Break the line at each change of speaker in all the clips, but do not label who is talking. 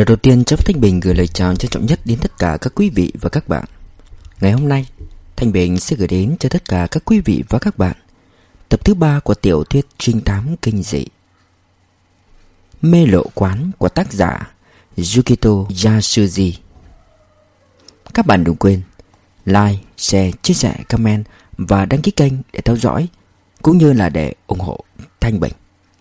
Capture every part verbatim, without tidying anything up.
Lời đầu tiên, Chấp Thanh Bình gửi lời chào trân trọng nhất đến tất cả các quý vị và các bạn. Ngày hôm nay, Thanh Bình sẽ gửi đến cho tất cả các quý vị và các bạn tập thứ ba của tiểu thuyết trinh thám kinh dị Mê Lộ Quán của tác giả Yukito Yasuji. Các bạn đừng quên like, share, chia sẻ, comment và đăng ký kênh để theo dõi, cũng như là để ủng hộ Thanh Bình.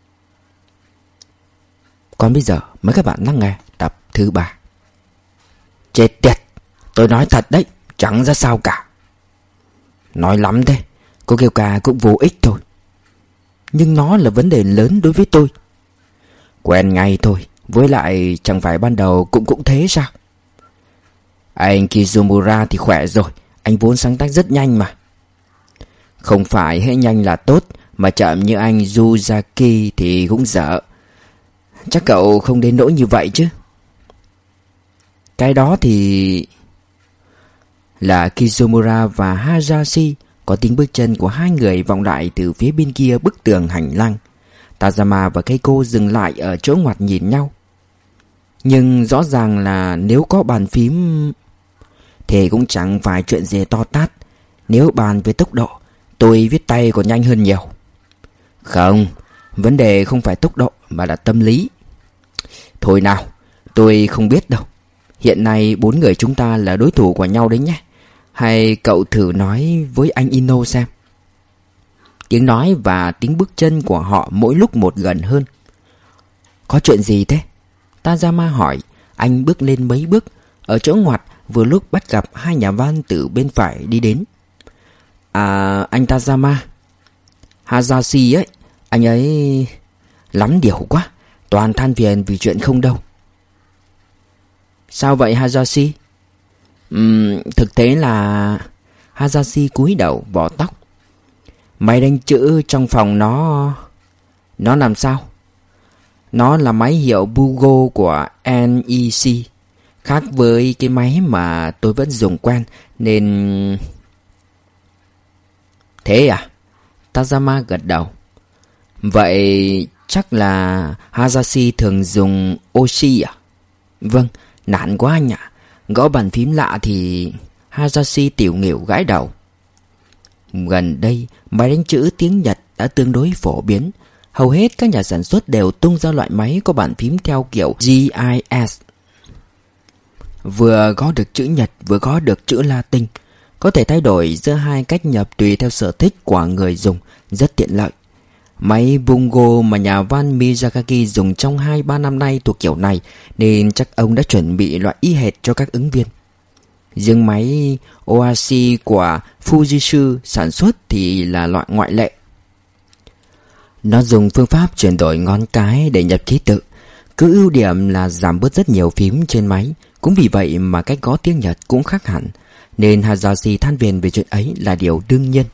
Còn bây giờ mời các bạn lắng nghe tập thứ ba. Chết tiệt, tôi nói thật đấy, chẳng ra sao cả. Nói lắm thế, cô kêu ca cũng vô ích thôi. Nhưng nó là vấn đề lớn đối với tôi. Quen ngay thôi, với lại chẳng phải ban đầu cũng cũng thế sao? Anh Kizumura thì khỏe rồi, anh vốn sáng tác rất nhanh mà. Không phải hệ nhanh là tốt, mà chậm như anh Yuzaki thì cũng dở. Chắc cậu không đến nỗi như vậy chứ? Cái đó thì... Là Kizumura và Hayashi. Có tiếng bước chân của hai người vọng lại từ phía bên kia bức tường hành lang. Tazama và Keiko dừng lại ở chỗ ngoặt nhìn nhau. Nhưng rõ ràng là nếu có bàn phím thì cũng chẳng phải chuyện gì to tát. Nếu bàn về tốc độ, tôi viết tay còn nhanh hơn nhiều. Không, vấn đề không phải tốc độ mà là tâm lý. Thôi nào, tôi không biết đâu. Hiện nay bốn người chúng ta là đối thủ của nhau đấy nhé. Hay cậu thử nói với anh Ino xem. Tiếng nói và tiếng bước chân của họ mỗi lúc một gần hơn. Có chuyện gì thế? Tazama hỏi. Anh bước lên mấy bước. Ở chỗ ngoặt vừa lúc bắt gặp hai nhà văn từ bên phải đi đến. À, anh Tazama. Hayashi ấy. Anh ấy lắm điều quá. Toàn than phiền vì chuyện không đâu. Sao vậy Hayashi? Uhm, thực tế là... Hayashi cúi đầu vò tóc. Máy đánh chữ trong phòng nó... Nó làm sao? Nó là máy hiệu Bugo của en e xê. Khác với cái máy mà tôi vẫn dùng quen nên... Thế à? Tazama gật đầu. Vậy chắc là Hayashi thường dùng Oshi à? Vâng, nản quá anh ạ. Gõ bàn phím lạ thì... Hayashi tiểu nghỉu gãi đầu. Gần đây, máy đánh chữ tiếng Nhật đã tương đối phổ biến. Hầu hết các nhà sản xuất đều tung ra loại máy có bàn phím theo kiểu giê i ét. Vừa gõ được chữ Nhật, vừa gõ được chữ Latin. Có thể thay đổi giữa hai cách nhập tùy theo sở thích của người dùng, rất tiện lợi. Máy Bungo mà nhà văn Miyazaki dùng trong hai ba năm nay thuộc kiểu này, nên chắc ông đã chuẩn bị loại y hệt cho các ứng viên. Riêng máy Oashi của Fujitsu sản xuất thì là loại ngoại lệ. Nó dùng phương pháp chuyển đổi ngón cái để nhập ký tự. Cứ ưu điểm là giảm bớt rất nhiều phím trên máy. Cũng vì vậy mà cách gõ tiếng Nhật cũng khác hẳn. Nên Hayashi than phiền về chuyện ấy là điều đương nhiên.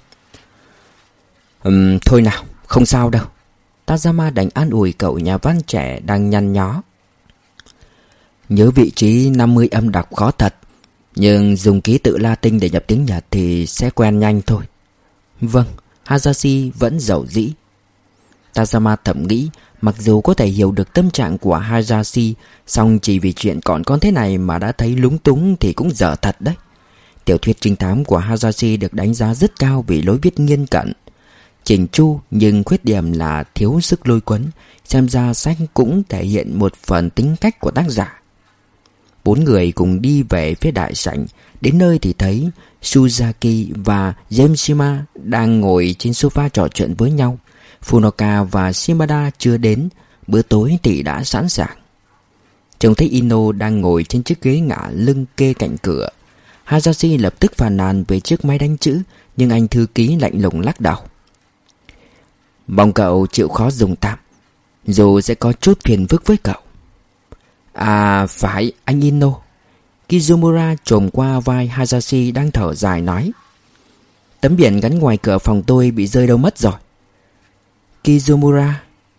Ừm, thôi nào, không sao đâu. Tazama đành an ủi cậu nhà văn trẻ đang nhăn nhó. Nhớ vị trí năm mươi âm đọc khó thật. Nhưng dùng ký tự Latin để nhập tiếng Nhật thì sẽ quen nhanh thôi. Vâng, Hayashi vẫn dầu dĩ. Tazama thầm nghĩ, mặc dù có thể hiểu được tâm trạng của Hayashi, song chỉ vì chuyện còn con thế này mà đã thấy lúng túng thì cũng dở thật đấy. Tiểu thuyết trinh thám của Hayashi được đánh giá rất cao vì lối viết nghiên cận, chỉnh chu, nhưng khuyết điểm là thiếu sức lôi cuốn. Xem ra sách cũng thể hiện một phần tính cách của tác giả. Bốn người cùng đi về phía đại sảnh. Đến nơi thì thấy Suzaki và Jameshima đang ngồi trên sofa trò chuyện với nhau. Funoka và Shimada chưa đến. Bữa tối thì đã sẵn sàng. Trông thấy Ino đang ngồi trên chiếc ghế ngả lưng kê cạnh cửa. Hayashi lập tức phàn nàn về chiếc máy đánh chữ, nhưng anh thư ký lạnh lùng lắc đầu. Mong cậu chịu khó dùng tạm, dù sẽ có chút phiền phức với cậu. À phải, anh Ino. Kizumura chồm qua vai Hayashi đang thở dài nói. Tấm biển gắn ngoài cửa phòng tôi bị rơi đâu mất rồi. Kizumura.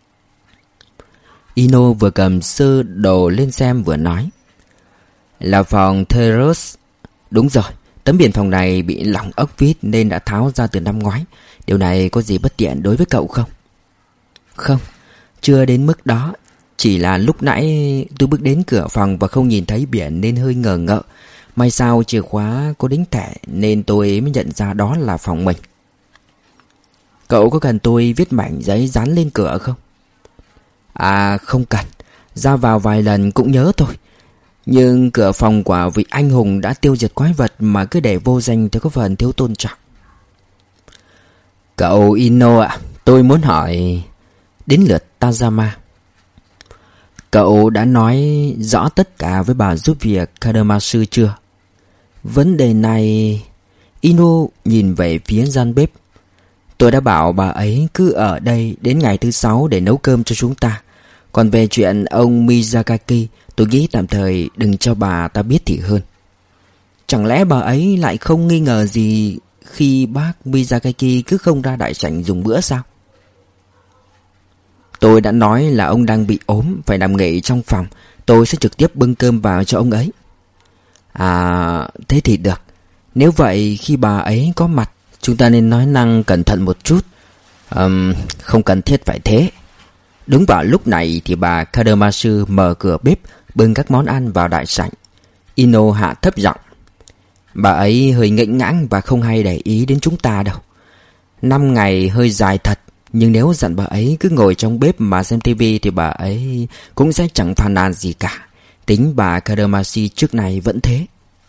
Ino vừa cầm sơ đồ lên xem vừa nói. Là phòng Theros. Đúng rồi, tấm biển phòng này bị lỏng ốc vít nên đã tháo ra từ năm ngoái. Điều này có gì bất tiện đối với cậu không? Không, chưa đến mức đó. Chỉ là lúc nãy tôi bước đến cửa phòng và không nhìn thấy biển nên hơi ngờ ngợ. May sao chìa khóa có đính thẻ nên tôi mới nhận ra đó là phòng mình. Cậu có cần tôi viết mảnh giấy dán lên cửa không? À không cần, ra vào vài lần cũng nhớ thôi. Nhưng cửa phòng của vị anh hùng đã tiêu diệt quái vật mà cứ để vô danh thì có phần thiếu tôn trọng. Cậu Ino ạ, tôi muốn hỏi đến lượt Tazama. Cậu đã nói rõ tất cả với bà giúp việc Kadamasu chưa? Vấn đề này... Ino nhìn về phía gian bếp. Tôi đã bảo bà ấy cứ ở đây đến ngày thứ sáu để nấu cơm cho chúng ta. Còn về chuyện ông Mizakaki, tôi nghĩ tạm thời đừng cho bà ta biết thì hơn. Chẳng lẽ bà ấy lại không nghi ngờ gì khi bác Mizakaki cứ không ra đại sảnh dùng bữa sao? Tôi đã nói là ông đang bị ốm, phải nằm nghỉ trong phòng. Tôi sẽ trực tiếp bưng cơm vào cho ông ấy. À, thế thì được. Nếu vậy khi bà ấy có mặt, chúng ta nên nói năng cẩn thận một chút. um, Không cần thiết phải thế. Đúng vào lúc này thì bà Kadamasu mở cửa bếp, bưng các món ăn vào đại sảnh. Ino hạ thấp giọng. Bà ấy hơi ngễnh ngãng và không hay để ý đến chúng ta đâu. Năm ngày hơi dài thật, nhưng nếu dặn bà ấy cứ ngồi trong bếp mà xem tivi thì bà ấy cũng sẽ chẳng phàn nàn gì cả. Tính bà Kadamasu trước này vẫn thế.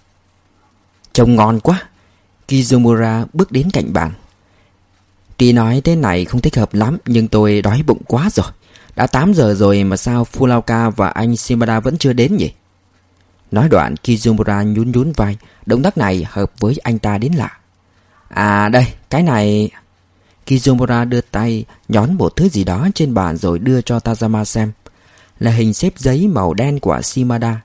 Trông ngon quá. Kizumura bước đến cạnh bàn. Tuy nói thế này không thích hợp lắm, nhưng tôi đói bụng quá rồi. Đã tám giờ rồi mà sao Furuoka và anh Shimada vẫn chưa đến nhỉ? Nói đoạn Kizumura nhún nhún vai. Động tác này hợp với anh ta đến lạ. À đây, cái này... Kizumura đưa tay nhón một thứ gì đó trên bàn rồi đưa cho Tazama xem. Là hình xếp giấy màu đen của Shimada.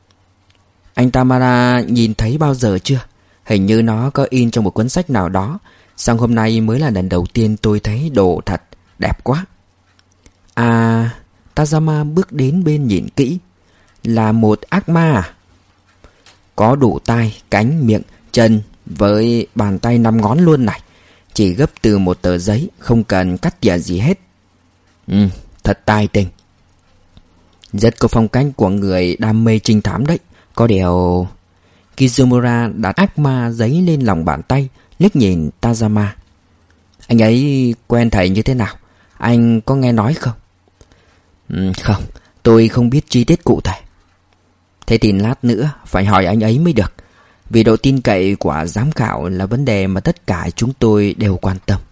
Anh Tamara nhìn thấy bao giờ chưa? Hình như nó có in trong một cuốn sách nào đó. Xong hôm nay mới là lần đầu tiên tôi thấy đồ thật đẹp quá. À, Tazama bước đến bên nhìn kỹ. Là một ác ma à? Có đủ tai, cánh, miệng, chân với bàn tay năm ngón luôn này. Chỉ gấp từ một tờ giấy, không cần cắt tỉa gì hết. Ừ, thật tài tình. Rất có phong cách của người đam mê trinh thám đấy. Có điều... Kizumura đặt ác ma giấy lên lòng bàn tay, liếc nhìn Tazama. Anh ấy quen thầy như thế nào? Anh có nghe nói không? Ừ, không, tôi không biết chi tiết cụ thể. Thế thì lát nữa phải hỏi anh ấy mới được. Vì độ tin cậy của giám khảo là vấn đề mà tất cả chúng tôi đều quan tâm.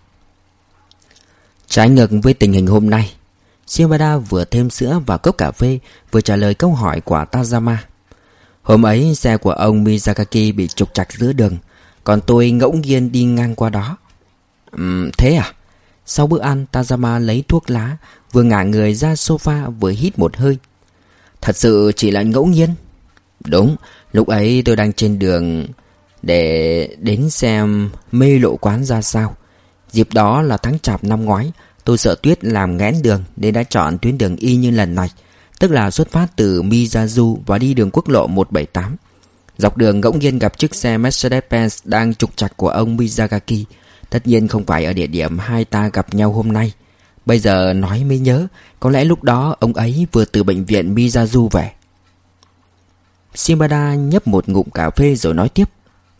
Trái ngược với tình hình hôm nay, Shimada vừa thêm sữa vào cốc cà phê, vừa trả lời câu hỏi của Tazama. Hôm ấy xe của ông Mizakaki bị trục trặc giữa đường, còn tôi ngẫu nhiên đi ngang qua đó. Uhm, thế à? Sau bữa ăn, Tazama lấy thuốc lá, vừa ngả người ra sofa vừa hít một hơi. Thật sự chỉ là ngẫu nhiên. Đúng, lúc ấy tôi đang trên đường để đến xem mê lộ quán ra sao. Dịp đó là tháng chạp năm ngoái. Tôi sợ tuyết làm nghẽn đường nên đã chọn tuyến đường y như lần này, tức là xuất phát từ Miyazu và đi đường quốc lộ một bảy tám. Dọc đường ngẫu nhiên gặp chiếc xe Mercedes-Benz đang trục trặc của ông Mizakaki. Tất nhiên không phải ở địa điểm hai ta gặp nhau hôm nay. Bây giờ nói mới nhớ, có lẽ lúc đó ông ấy vừa từ bệnh viện Miyazu về. Shimada nhấp một ngụm cà phê rồi nói tiếp.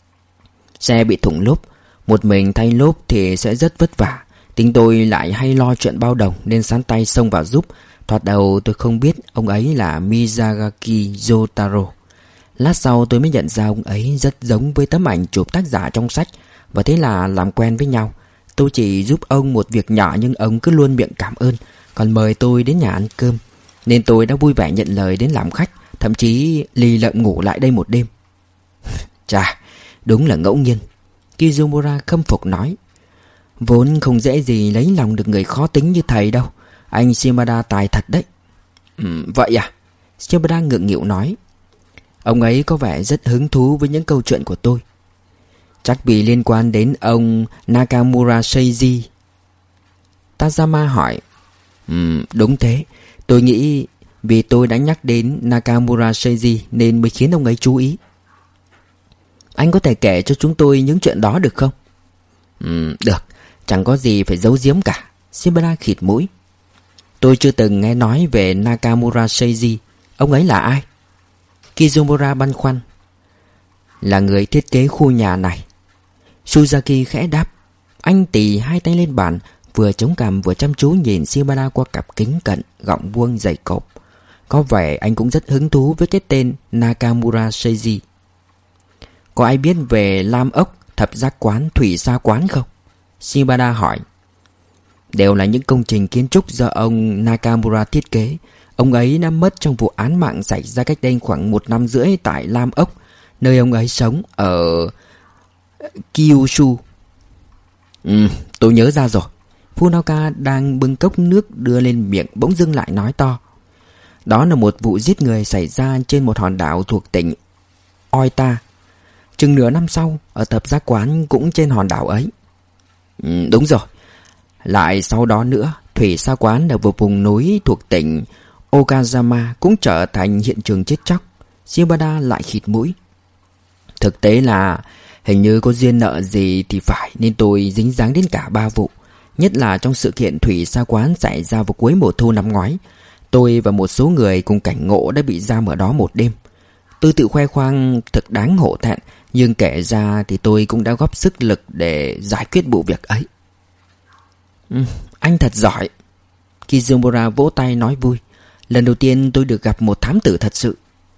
Xe bị thủng lốp, một mình thay lốp thì sẽ rất vất vả. Tính tôi lại hay lo chuyện bao đồng nên sắn tay xông vào giúp. Thoạt đầu tôi không biết ông ấy là Miyazaki Jotaro. Lát sau tôi mới nhận ra ông ấy rất giống với tấm ảnh chụp tác giả trong sách. Và thế là làm quen với nhau. Tôi chỉ giúp ông một việc nhỏ nhưng ông cứ luôn miệng cảm ơn, còn mời tôi đến nhà ăn cơm. Nên tôi đã vui vẻ nhận lời đến làm khách, thậm chí lì lợm ngủ lại đây một đêm. Chà, đúng là ngẫu nhiên, Kizumura khâm phục nói. Vốn không dễ gì lấy lòng được người khó tính như thầy đâu. Anh Shimada tài thật đấy. Ừ, vậy à? Shimada ngượng nghịu nói. Ông ấy có vẻ rất hứng thú với những câu chuyện của tôi. Chắc vì liên quan đến ông Nakamura Seiji. Tazama hỏi. Ừ, đúng thế. Tôi nghĩ vì tôi đã nhắc đến Nakamura Seiji nên mới khiến ông ấy chú ý. Anh có thể kể cho chúng tôi những chuyện đó được không? Ừ, được. Chẳng có gì phải giấu giếm cả. Shimada khịt mũi. Tôi chưa từng nghe nói về Nakamura Seiji. Ông ấy là ai? Kizumura băn khoăn. Là người thiết kế khu nhà này. Suzaki khẽ đáp. Anh tì hai tay lên bàn, vừa chống cằm vừa chăm chú nhìn Shimada qua cặp kính cận gọng vuông dày cộp. Có vẻ anh cũng rất hứng thú với cái tên Nakamura Seiji. Có ai biết về Lam Ốc, Thập Giác Quán, Thủy Sa Quán không? Shimada hỏi. Đều là những công trình kiến trúc do ông Nakamura thiết kế. Ông ấy đã mất trong vụ án mạng xảy ra cách đây khoảng một năm rưỡi tại Lam Ốc, nơi ông ấy sống ở Kyushu. Ừ, tôi nhớ ra rồi. Funaoka đang bưng cốc nước đưa lên miệng bỗng dưng lại nói to. Đó là một vụ giết người xảy ra trên một hòn đảo thuộc tỉnh Oita. Chừng nửa năm sau, ở Thập Giác Quán cũng trên hòn đảo ấy. Ừ, đúng rồi. Lại sau đó nữa, Thủy Sa Quán ở một vùng núi thuộc tỉnh Okayama cũng trở thành hiện trường chết chóc. Shimada lại khịt mũi. Thực tế là hình như có duyên nợ gì thì phải, nên tôi dính dáng đến cả ba vụ. Nhất là trong sự kiện Thủy Sa Quán xảy ra vào cuối mùa thu năm ngoái. Tôi và một số người cùng cảnh ngộ đã bị giam ở đó một đêm. Tôi tự khoe khoang thật đáng hổ thẹn, nhưng kể ra thì tôi cũng đã góp sức lực để giải quyết vụ việc ấy. Ừ, anh thật giỏi. Kizumura vỗ tay nói vui. Lần đầu tiên tôi được gặp một thám tử thật sự.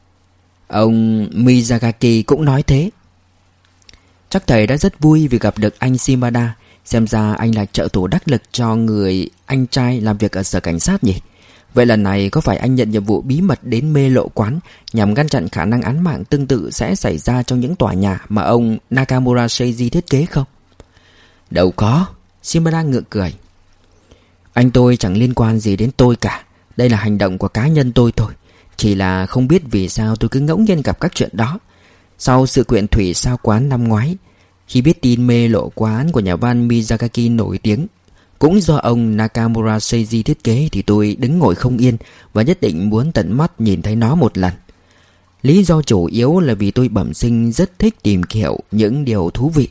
Ông Miyazaki cũng nói thế. Chắc thầy đã rất vui vì gặp được anh Shimada. Xem ra anh là trợ thủ đắc lực cho người anh trai làm việc ở sở cảnh sát nhỉ? Vậy lần này có phải anh nhận nhiệm vụ bí mật đến Mê Lộ Quán nhằm ngăn chặn khả năng án mạng tương tự sẽ xảy ra trong những tòa nhà mà ông Nakamura Seiji thiết kế không? Đâu có. Shimada ngượng cười. Anh tôi chẳng liên quan gì đến tôi cả. Đây là hành động của cá nhân tôi thôi. Chỉ là không biết vì sao tôi cứ ngẫu nhiên gặp các chuyện đó. Sau sự kiện Thủy Sa Quán năm ngoái, khi biết tin Mê Lộ Quán của nhà văn Miyazaki nổi tiếng cũng do ông Nakamura Seiji thiết kế, thì tôi đứng ngồi không yên và nhất định muốn tận mắt nhìn thấy nó một lần. Lý do chủ yếu là vì tôi bẩm sinh rất thích tìm hiểu những điều thú vị.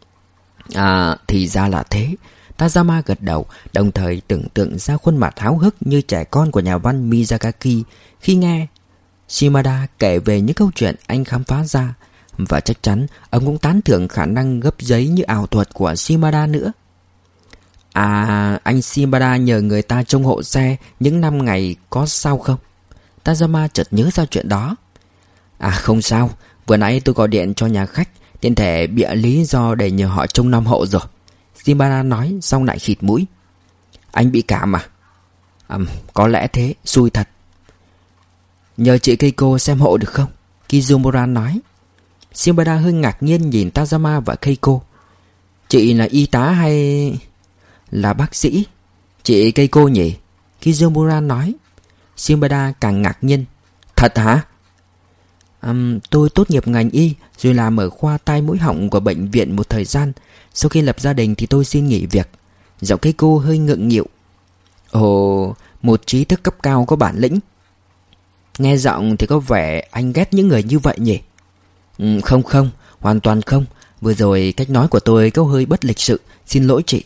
À, thì ra là thế. Tazama gật đầu, đồng thời tưởng tượng ra khuôn mặt háo hức như trẻ con của nhà văn Miyazaki khi nghe Shimada kể về những câu chuyện anh khám phá ra. Và chắc chắn ông cũng tán thưởng khả năng gấp giấy như ảo thuật của Shimada nữa. À, anh Shimada nhờ người ta trông hộ xe những năm ngày có sao không? Tazama chợt nhớ ra chuyện đó. À không sao, vừa nãy tôi gọi điện cho nhà khách, tiện thể bịa lý do để nhờ họ trông nom hộ rồi. Shimada nói xong lại khịt mũi. Anh bị cảm à? À, có lẽ thế, xui thật. Nhờ chị Keiko xem hộ được không? Kizumura nói. Shimada hơi ngạc nhiên nhìn Tazama và Keiko. Chị là y tá hay là bác sĩ? Chị Keiko nhỉ? Kizumura nói. Shimada càng ngạc nhiên. Thật hả? Um, tôi tốt nghiệp ngành y rồi làm ở khoa tai mũi họng của bệnh viện một thời gian. Sau khi lập gia đình thì tôi xin nghỉ việc. Giọng Keiko hơi ngượng nghịu. Ồ, một trí thức cấp cao có bản lĩnh. Nghe giọng thì có vẻ anh ghét những người như vậy nhỉ? Ừ, không không, hoàn toàn không. Vừa rồi cách nói của tôi có hơi bất lịch sự. Xin lỗi chị.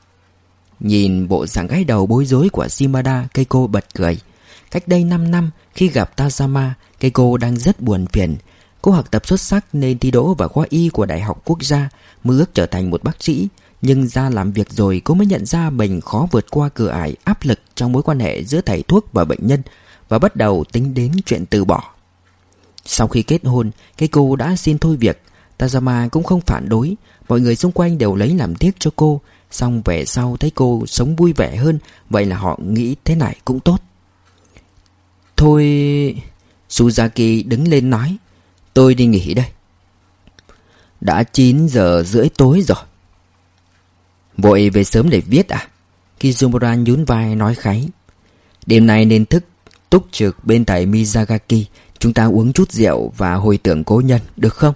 Nhìn bộ dạng gái đầu bối rối của Shimada, Keiko bật cười. Cách đây năm năm, khi gặp Tazama, Keiko đang rất buồn phiền. Cô học tập xuất sắc nên thi đỗ vào khoa y của Đại học Quốc gia, mơ ước trở thành một bác sĩ. Nhưng ra làm việc rồi cô mới nhận ra mình khó vượt qua cửa ải áp lực trong mối quan hệ giữa thầy thuốc và bệnh nhân, và bắt đầu tính đến chuyện từ bỏ. Sau khi kết hôn, Keiko đã xin thôi việc. Tazama cũng không phản đối. Mọi người xung quanh đều lấy làm tiếc cho cô. Xong về sau thấy cô sống vui vẻ hơn, vậy là họ nghĩ thế này cũng tốt. Thôi... Suzaki đứng lên nói. Tôi đi nghỉ đây. Đã chín giờ rưỡi tối rồi. Vội về sớm để viết à? Kizumura nhún vai nói kháy. Đêm nay nên thức túc trực bên thầy Miyazaki. Chúng ta uống chút rượu và hồi tưởng cố nhân, được không?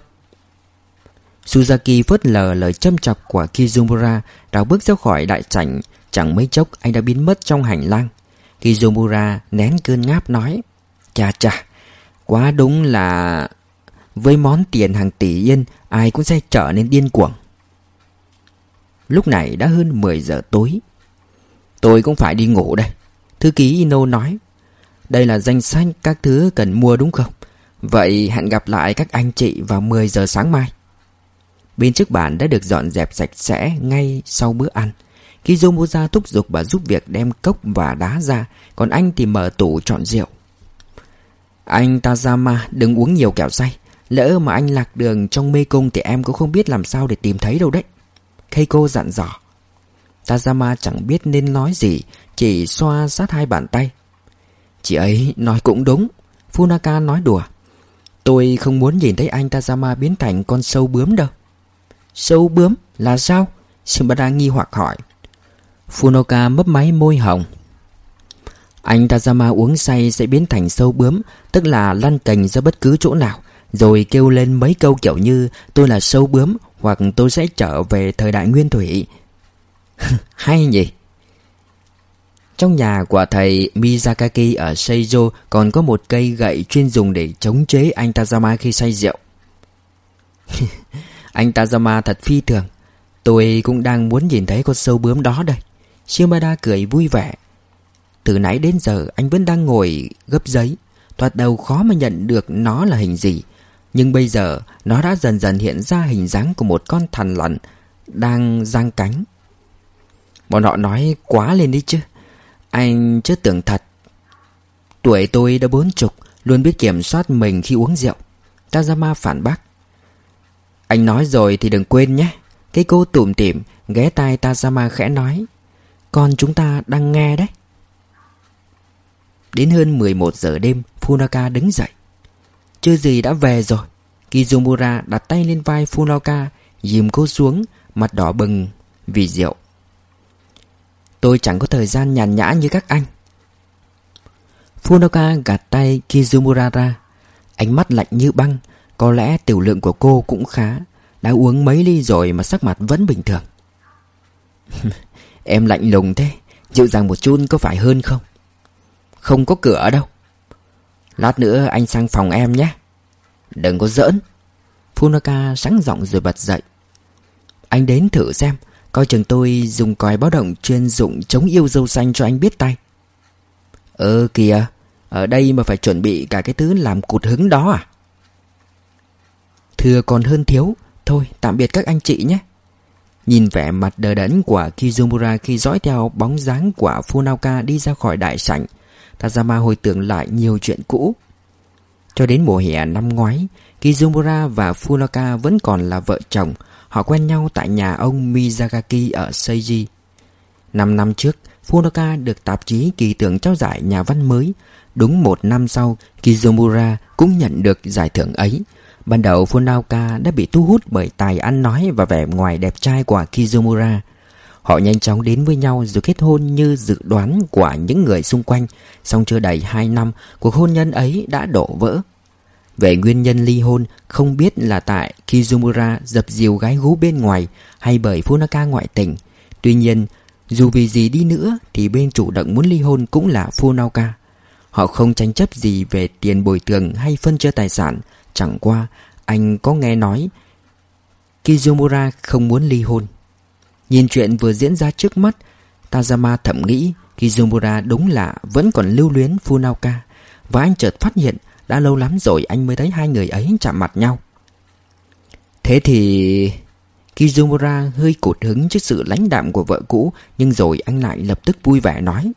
Suzaki phớt lờ lời châm chọc của Kizumura, rảo bước ra khỏi đại sảnh. Chẳng mấy chốc anh đã biến mất trong hành lang. Kizumura nén cơn ngáp nói. Chà chà, quá đúng là... với món tiền hàng tỷ yên, ai cũng sẽ trở nên điên cuồng. Lúc này đã hơn mười giờ tối. Tôi cũng phải đi ngủ đây. Thư ký Ino nói: Đây là danh sách các thứ cần mua đúng không? Vậy hẹn gặp lại các anh chị vào mười giờ sáng mai. Bên trước bàn đã được dọn dẹp sạch sẽ ngay sau bữa ăn. Kizomura thúc giục bà giúp việc đem cốc và đá ra, còn anh thì mở tủ chọn rượu. Anh Tazama đừng uống nhiều kẻo say. Lỡ mà anh lạc đường trong mê cung thì em cũng không biết làm sao để tìm thấy đâu đấy, Keiko dặn dò. Tazama chẳng biết nên nói gì, chỉ xoa sát hai bàn tay. Chị ấy nói cũng đúng, Funaka nói đùa. Tôi không muốn nhìn thấy anh Tazama biến thành con sâu bướm đâu. Sâu bướm là sao? Shibata nghi hoặc hỏi. Funoka mấp máy môi hồng. Anh Tazama uống say sẽ biến thành sâu bướm, tức là lăn cành ra bất cứ chỗ nào, rồi kêu lên mấy câu kiểu như tôi là sâu bướm hoặc tôi sẽ trở về thời đại nguyên thủy. Hay nhỉ? Trong nhà của thầy Mizakaki ở Seijo còn có một cây gậy chuyên dùng để chống chế anh Tazama khi say rượu. Anh Tazama thật phi thường. Tôi cũng đang muốn nhìn thấy con sâu bướm đó đây. Shimada cười vui vẻ. Từ nãy đến giờ anh vẫn đang ngồi gấp giấy. Thoạt đầu khó mà nhận được nó là hình gì, nhưng bây giờ nó đã dần dần hiện ra hình dáng của một con thằn lằn đang giang cánh. Bọn họ nói quá lên đi chứ. Anh chứ tưởng thật. Tuổi tôi đã bốn chục, luôn biết kiểm soát mình khi uống rượu, Tazama phản bác. Anh nói rồi thì đừng quên nhé. Cái cô tủm tỉm ghé tai Tazama khẽ nói. Con chúng ta đang nghe đấy. Đến hơn mười một giờ đêm, Funaka đứng dậy. Chưa gì đã về rồi. Kizomura đặt tay lên vai Funaka, dìm cô xuống, mặt đỏ bừng vì rượu. Tôi chẳng có thời gian nhàn nhã như các anh. Funaka gạt tay Kizomura ra. Ánh mắt lạnh như băng. Có lẽ tiểu lượng của cô cũng khá. Đã uống mấy ly rồi mà sắc mặt vẫn bình thường. Em lạnh lùng thế. Dịu dàng một chút có phải hơn không? Không có cửa đâu. Lát nữa anh sang phòng em nhé. Đừng có giỡn. Funaka sáng giọng rồi bật dậy. Anh đến thử xem. Coi chừng tôi dùng còi báo động chuyên dụng chống yêu dâu xanh cho anh biết tay. Ờ kìa, ở đây mà phải chuẩn bị cả cái thứ làm cụt hứng đó à? Thừa còn hơn thiếu. Thôi tạm biệt các anh chị nhé. Nhìn vẻ mặt đờ đẫn của Kizomura khi dõi theo bóng dáng của Funaka đi ra khỏi đại sảnh, Tazama hồi tưởng lại nhiều chuyện cũ. Cho đến mùa hè năm ngoái, Kizomura và Funaka vẫn còn là vợ chồng. Họ quen nhau tại nhà ông Mizakaki ở Seiji. Năm năm trước, Funaka được tạp chí Kỳ tưởng trao giải nhà văn mới. Đúng một năm sau, Kizomura cũng nhận được giải thưởng ấy. Ban đầu Funaka đã bị thu hút bởi tài ăn nói và vẻ ngoài đẹp trai của Kizomura. Họ nhanh chóng đến với nhau rồi kết hôn như dự đoán của những người xung quanh. Song chưa đầy hai năm, cuộc hôn nhân ấy đã đổ vỡ. Về nguyên nhân ly hôn, không biết là tại Kizomura dập dìu gái gú bên ngoài hay bởi Funaka ngoại tình. Tuy nhiên, dù vì gì đi nữa thì bên chủ động muốn ly hôn cũng là Funaka. Họ không tranh chấp gì về tiền bồi thường hay phân chia tài sản. Chẳng qua, anh có nghe nói Kizomura không muốn ly hôn. Nhìn chuyện vừa diễn ra trước mắt, Tazama thầm nghĩ Kizomura đúng là vẫn còn lưu luyến Funaka. Và anh chợt phát hiện đã lâu lắm rồi anh mới thấy hai người ấy chạm mặt nhau. Thế thì... Kizomura hơi cụt hứng trước sự lãnh đạm của vợ cũ, nhưng rồi anh lại lập tức vui vẻ nói.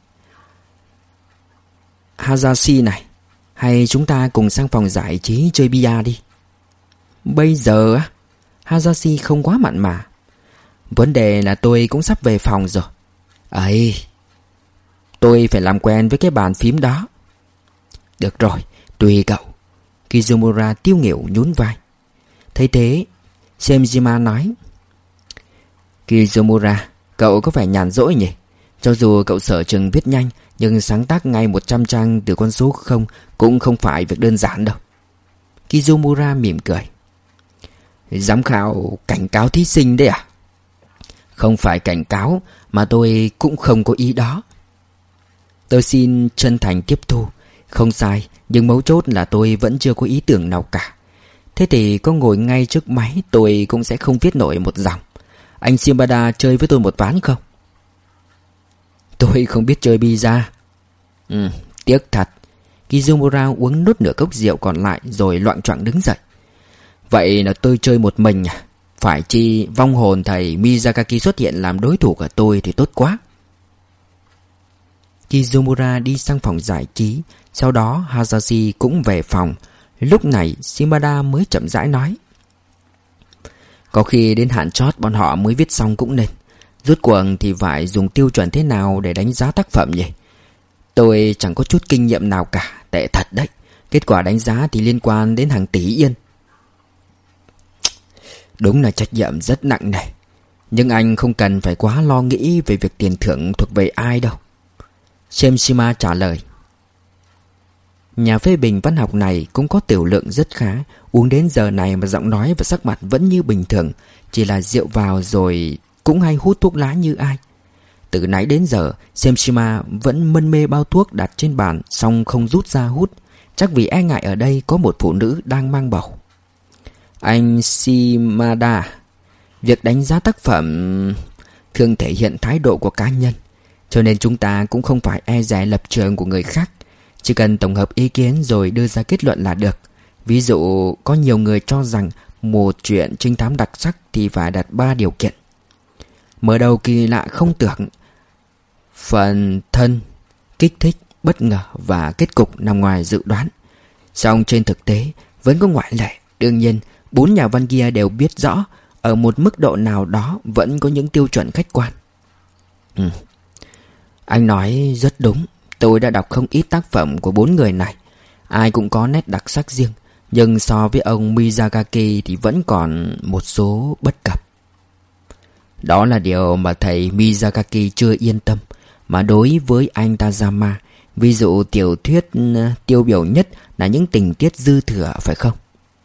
Hayashi này, hay chúng ta cùng sang phòng giải trí chơi bia đi. Bây giờ á? Hayashi không quá mặn mà. Vấn đề là tôi cũng sắp về phòng rồi. Ấy, tôi phải làm quen với cái bàn phím đó. Được rồi, tùy cậu. Kizomura tiêu nghỉu nhún vai. Thấy thế, Semjima nói. Kizomura, cậu có vẻ nhàn rỗi nhỉ? Cho dù cậu sở trường viết nhanh, nhưng sáng tác ngay một trăm trang từ con số không cũng không phải việc đơn giản đâu. Kizomura mỉm cười. Giám khảo cảnh cáo thí sinh đấy à? Không phải cảnh cáo, mà tôi cũng không có ý đó. Tôi xin chân thành tiếp thu. Không sai, nhưng mấu chốt là tôi vẫn chưa có ý tưởng nào cả. Thế thì có ngồi ngay trước máy tôi cũng sẽ không viết nổi một dòng. Anh Shimada chơi với tôi một ván không? Tôi không biết chơi bida. Ừ, tiếc thật. Kizumura uống nốt nửa cốc rượu còn lại rồi loạng choạng đứng dậy. Vậy là tôi chơi một mình à? Phải chi vong hồn thầy Mizakaki xuất hiện làm đối thủ của tôi thì tốt quá. Kizumura đi sang phòng giải trí. Sau đó Hasashi cũng về phòng. Lúc này Shimada mới chậm rãi nói: có khi đến hạn chót bọn họ mới viết xong cũng nên. Rốt cuộc thì phải dùng tiêu chuẩn thế nào để đánh giá tác phẩm nhỉ? Tôi chẳng có chút kinh nghiệm nào cả. Tệ thật đấy. Kết quả đánh giá thì liên quan đến hàng tỷ yên. Đúng là trách nhiệm rất nặng nề. Nhưng anh không cần phải quá lo nghĩ về việc tiền thưởng thuộc về ai đâu. Shemshima trả lời. Nhà phê bình văn học này cũng có tiểu lượng rất khá. Uống đến giờ này mà giọng nói và sắc mặt vẫn như bình thường. Chỉ là rượu vào rồi cũng hay hút thuốc lá như ai. Từ nãy đến giờ Shemshima vẫn mân mê bao thuốc đặt trên bàn, xong không rút ra hút. Chắc vì e ngại ở đây có một phụ nữ đang mang bầu. Anh Shimada, việc đánh giá tác phẩm thường thể hiện thái độ của cá nhân, cho nên chúng ta cũng không phải e dè lập trường của người khác. Chỉ cần tổng hợp ý kiến rồi đưa ra kết luận là được. Ví dụ có nhiều người cho rằng một chuyện trinh thám đặc sắc thì phải đặt ba điều kiện: mở đầu kỳ lạ không tưởng, phần thân kích thích bất ngờ và kết cục nằm ngoài dự đoán. Song trên thực tế vẫn có ngoại lệ. Đương nhiên bốn nhà văn kia đều biết rõ ở một mức độ nào đó vẫn có những tiêu chuẩn khách quan. ừ. Anh nói rất đúng. Tôi đã đọc không ít tác phẩm của bốn người này. Ai cũng có nét đặc sắc riêng. Nhưng so với ông Mizakaki thì vẫn còn một số bất cập. Đó là điều mà thầy Mizakaki chưa yên tâm. Mà đối với anh Tazama, ví dụ tiểu thuyết tiêu biểu nhất là những tình tiết dư thừa, phải không?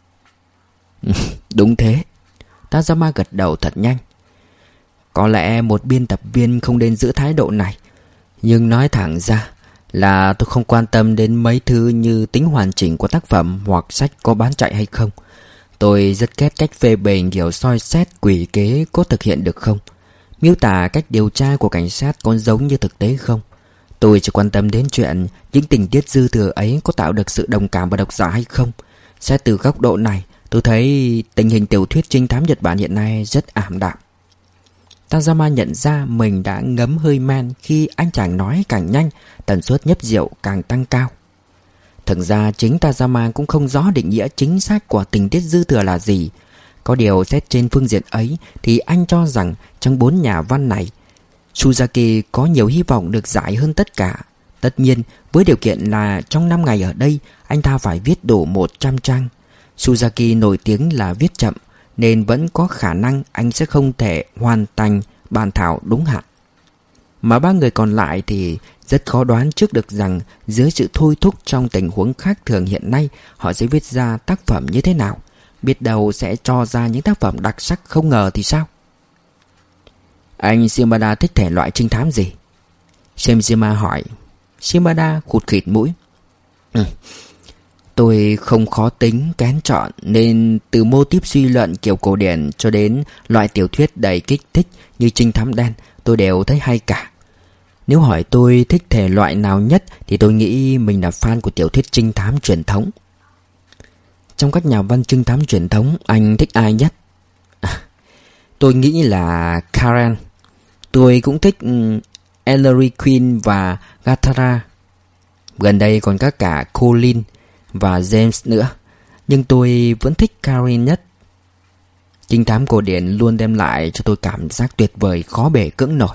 Đúng thế. Tazama gật đầu thật nhanh. Có lẽ một biên tập viên không nên giữ thái độ này. Nhưng nói thẳng ra là tôi không quan tâm đến mấy thứ như tính hoàn chỉnh của tác phẩm hoặc sách có bán chạy hay không. Tôi rất ghét cách phê bình kiểu soi xét quỷ kế có thực hiện được không, miêu tả cách điều tra của cảnh sát có giống như thực tế không. Tôi chỉ quan tâm đến chuyện những tình tiết dư thừa ấy có tạo được sự đồng cảm của độc giả hay không. Xét từ góc độ này, tôi thấy tình hình tiểu thuyết trinh thám Nhật Bản hiện nay rất ảm đạm. Tazama nhận ra mình đã ngấm hơi men khi anh chàng nói càng nhanh, tần suất nhấp rượu càng tăng cao. Thực ra chính Tazama cũng không rõ định nghĩa chính xác của tình tiết dư thừa là gì. Có điều xét trên phương diện ấy thì anh cho rằng trong bốn nhà văn này, Suzaki có nhiều hy vọng được giải hơn tất cả. Tất nhiên với điều kiện là trong năm ngày ở đây anh ta phải viết đủ một trăm trang. Suzaki nổi tiếng là viết chậm, nên vẫn có khả năng anh sẽ không thể hoàn thành bản thảo đúng hạn. Mà ba người còn lại thì rất khó đoán trước được rằng dưới sự thôi thúc trong tình huống khác thường hiện nay, họ sẽ viết ra tác phẩm như thế nào. Biết đâu sẽ cho ra những tác phẩm đặc sắc không ngờ thì sao? Anh Shimada thích thể loại trinh thám gì? Shemshima hỏi. Shimada khụt khịt mũi. Ừ. Tôi không khó tính kén chọn, nên từ mô típ suy luận kiểu cổ điển cho đến loại tiểu thuyết đầy kích thích như trinh thám đen, tôi đều thấy hay cả. Nếu hỏi tôi thích thể loại nào nhất thì tôi nghĩ mình là fan của tiểu thuyết trinh thám truyền thống. Trong các nhà văn trinh thám truyền thống, anh thích ai nhất? À, tôi nghĩ là Karen. Tôi cũng thích um, Ellery Queen và Gathara. Gần đây còn có cả Colin và James nữa. Nhưng tôi vẫn thích Karen nhất. Trinh thám cổ điển luôn đem lại cho tôi cảm giác tuyệt vời khó bể cưỡng nổi.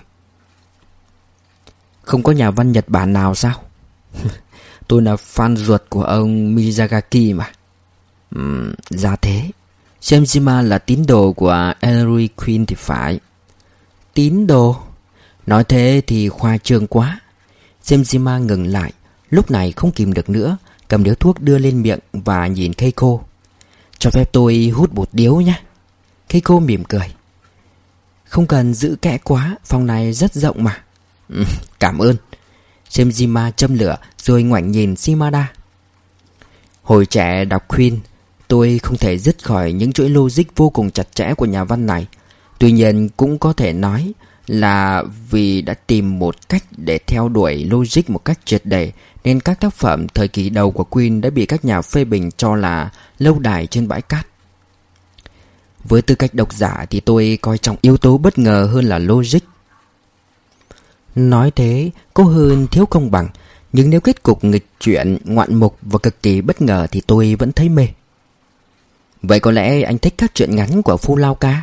Không có nhà văn Nhật Bản nào sao? Tôi là fan ruột của ông Miyazaki mà. uhm, Ra thế. Shemshima là tín đồ của Ellery Queen thì phải. Tín đồ? Nói thế thì khoa trương quá. Shemshima ngừng lại. Lúc này không kìm được nữa, cầm điếu thuốc đưa lên miệng và nhìn Keiko. Cho phép tôi hút một điếu nhé. Keiko mỉm cười. Không cần giữ kẽ quá, phòng này rất rộng mà. ừ, Cảm ơn. Shemshima châm lửa rồi ngoảnh nhìn Shimada. Hồi trẻ đọc Queen, tôi không thể dứt khỏi những chuỗi logic vô cùng chặt chẽ của nhà văn này. Tuy nhiên cũng có thể nói là vì đã tìm một cách để theo đuổi logic một cách triệt để, nên các tác phẩm thời kỳ đầu của Queen đã bị các nhà phê bình cho là lâu đài trên bãi cát. Với tư cách độc giả thì tôi coi trọng yếu tố bất ngờ hơn là logic. Nói thế có hơn thiếu công bằng, nhưng nếu kết cục nghịch chuyển, ngoạn mục và cực kỳ bất ngờ thì tôi vẫn thấy mê. Vậy có lẽ anh thích các truyện ngắn của Phu Lao Ca?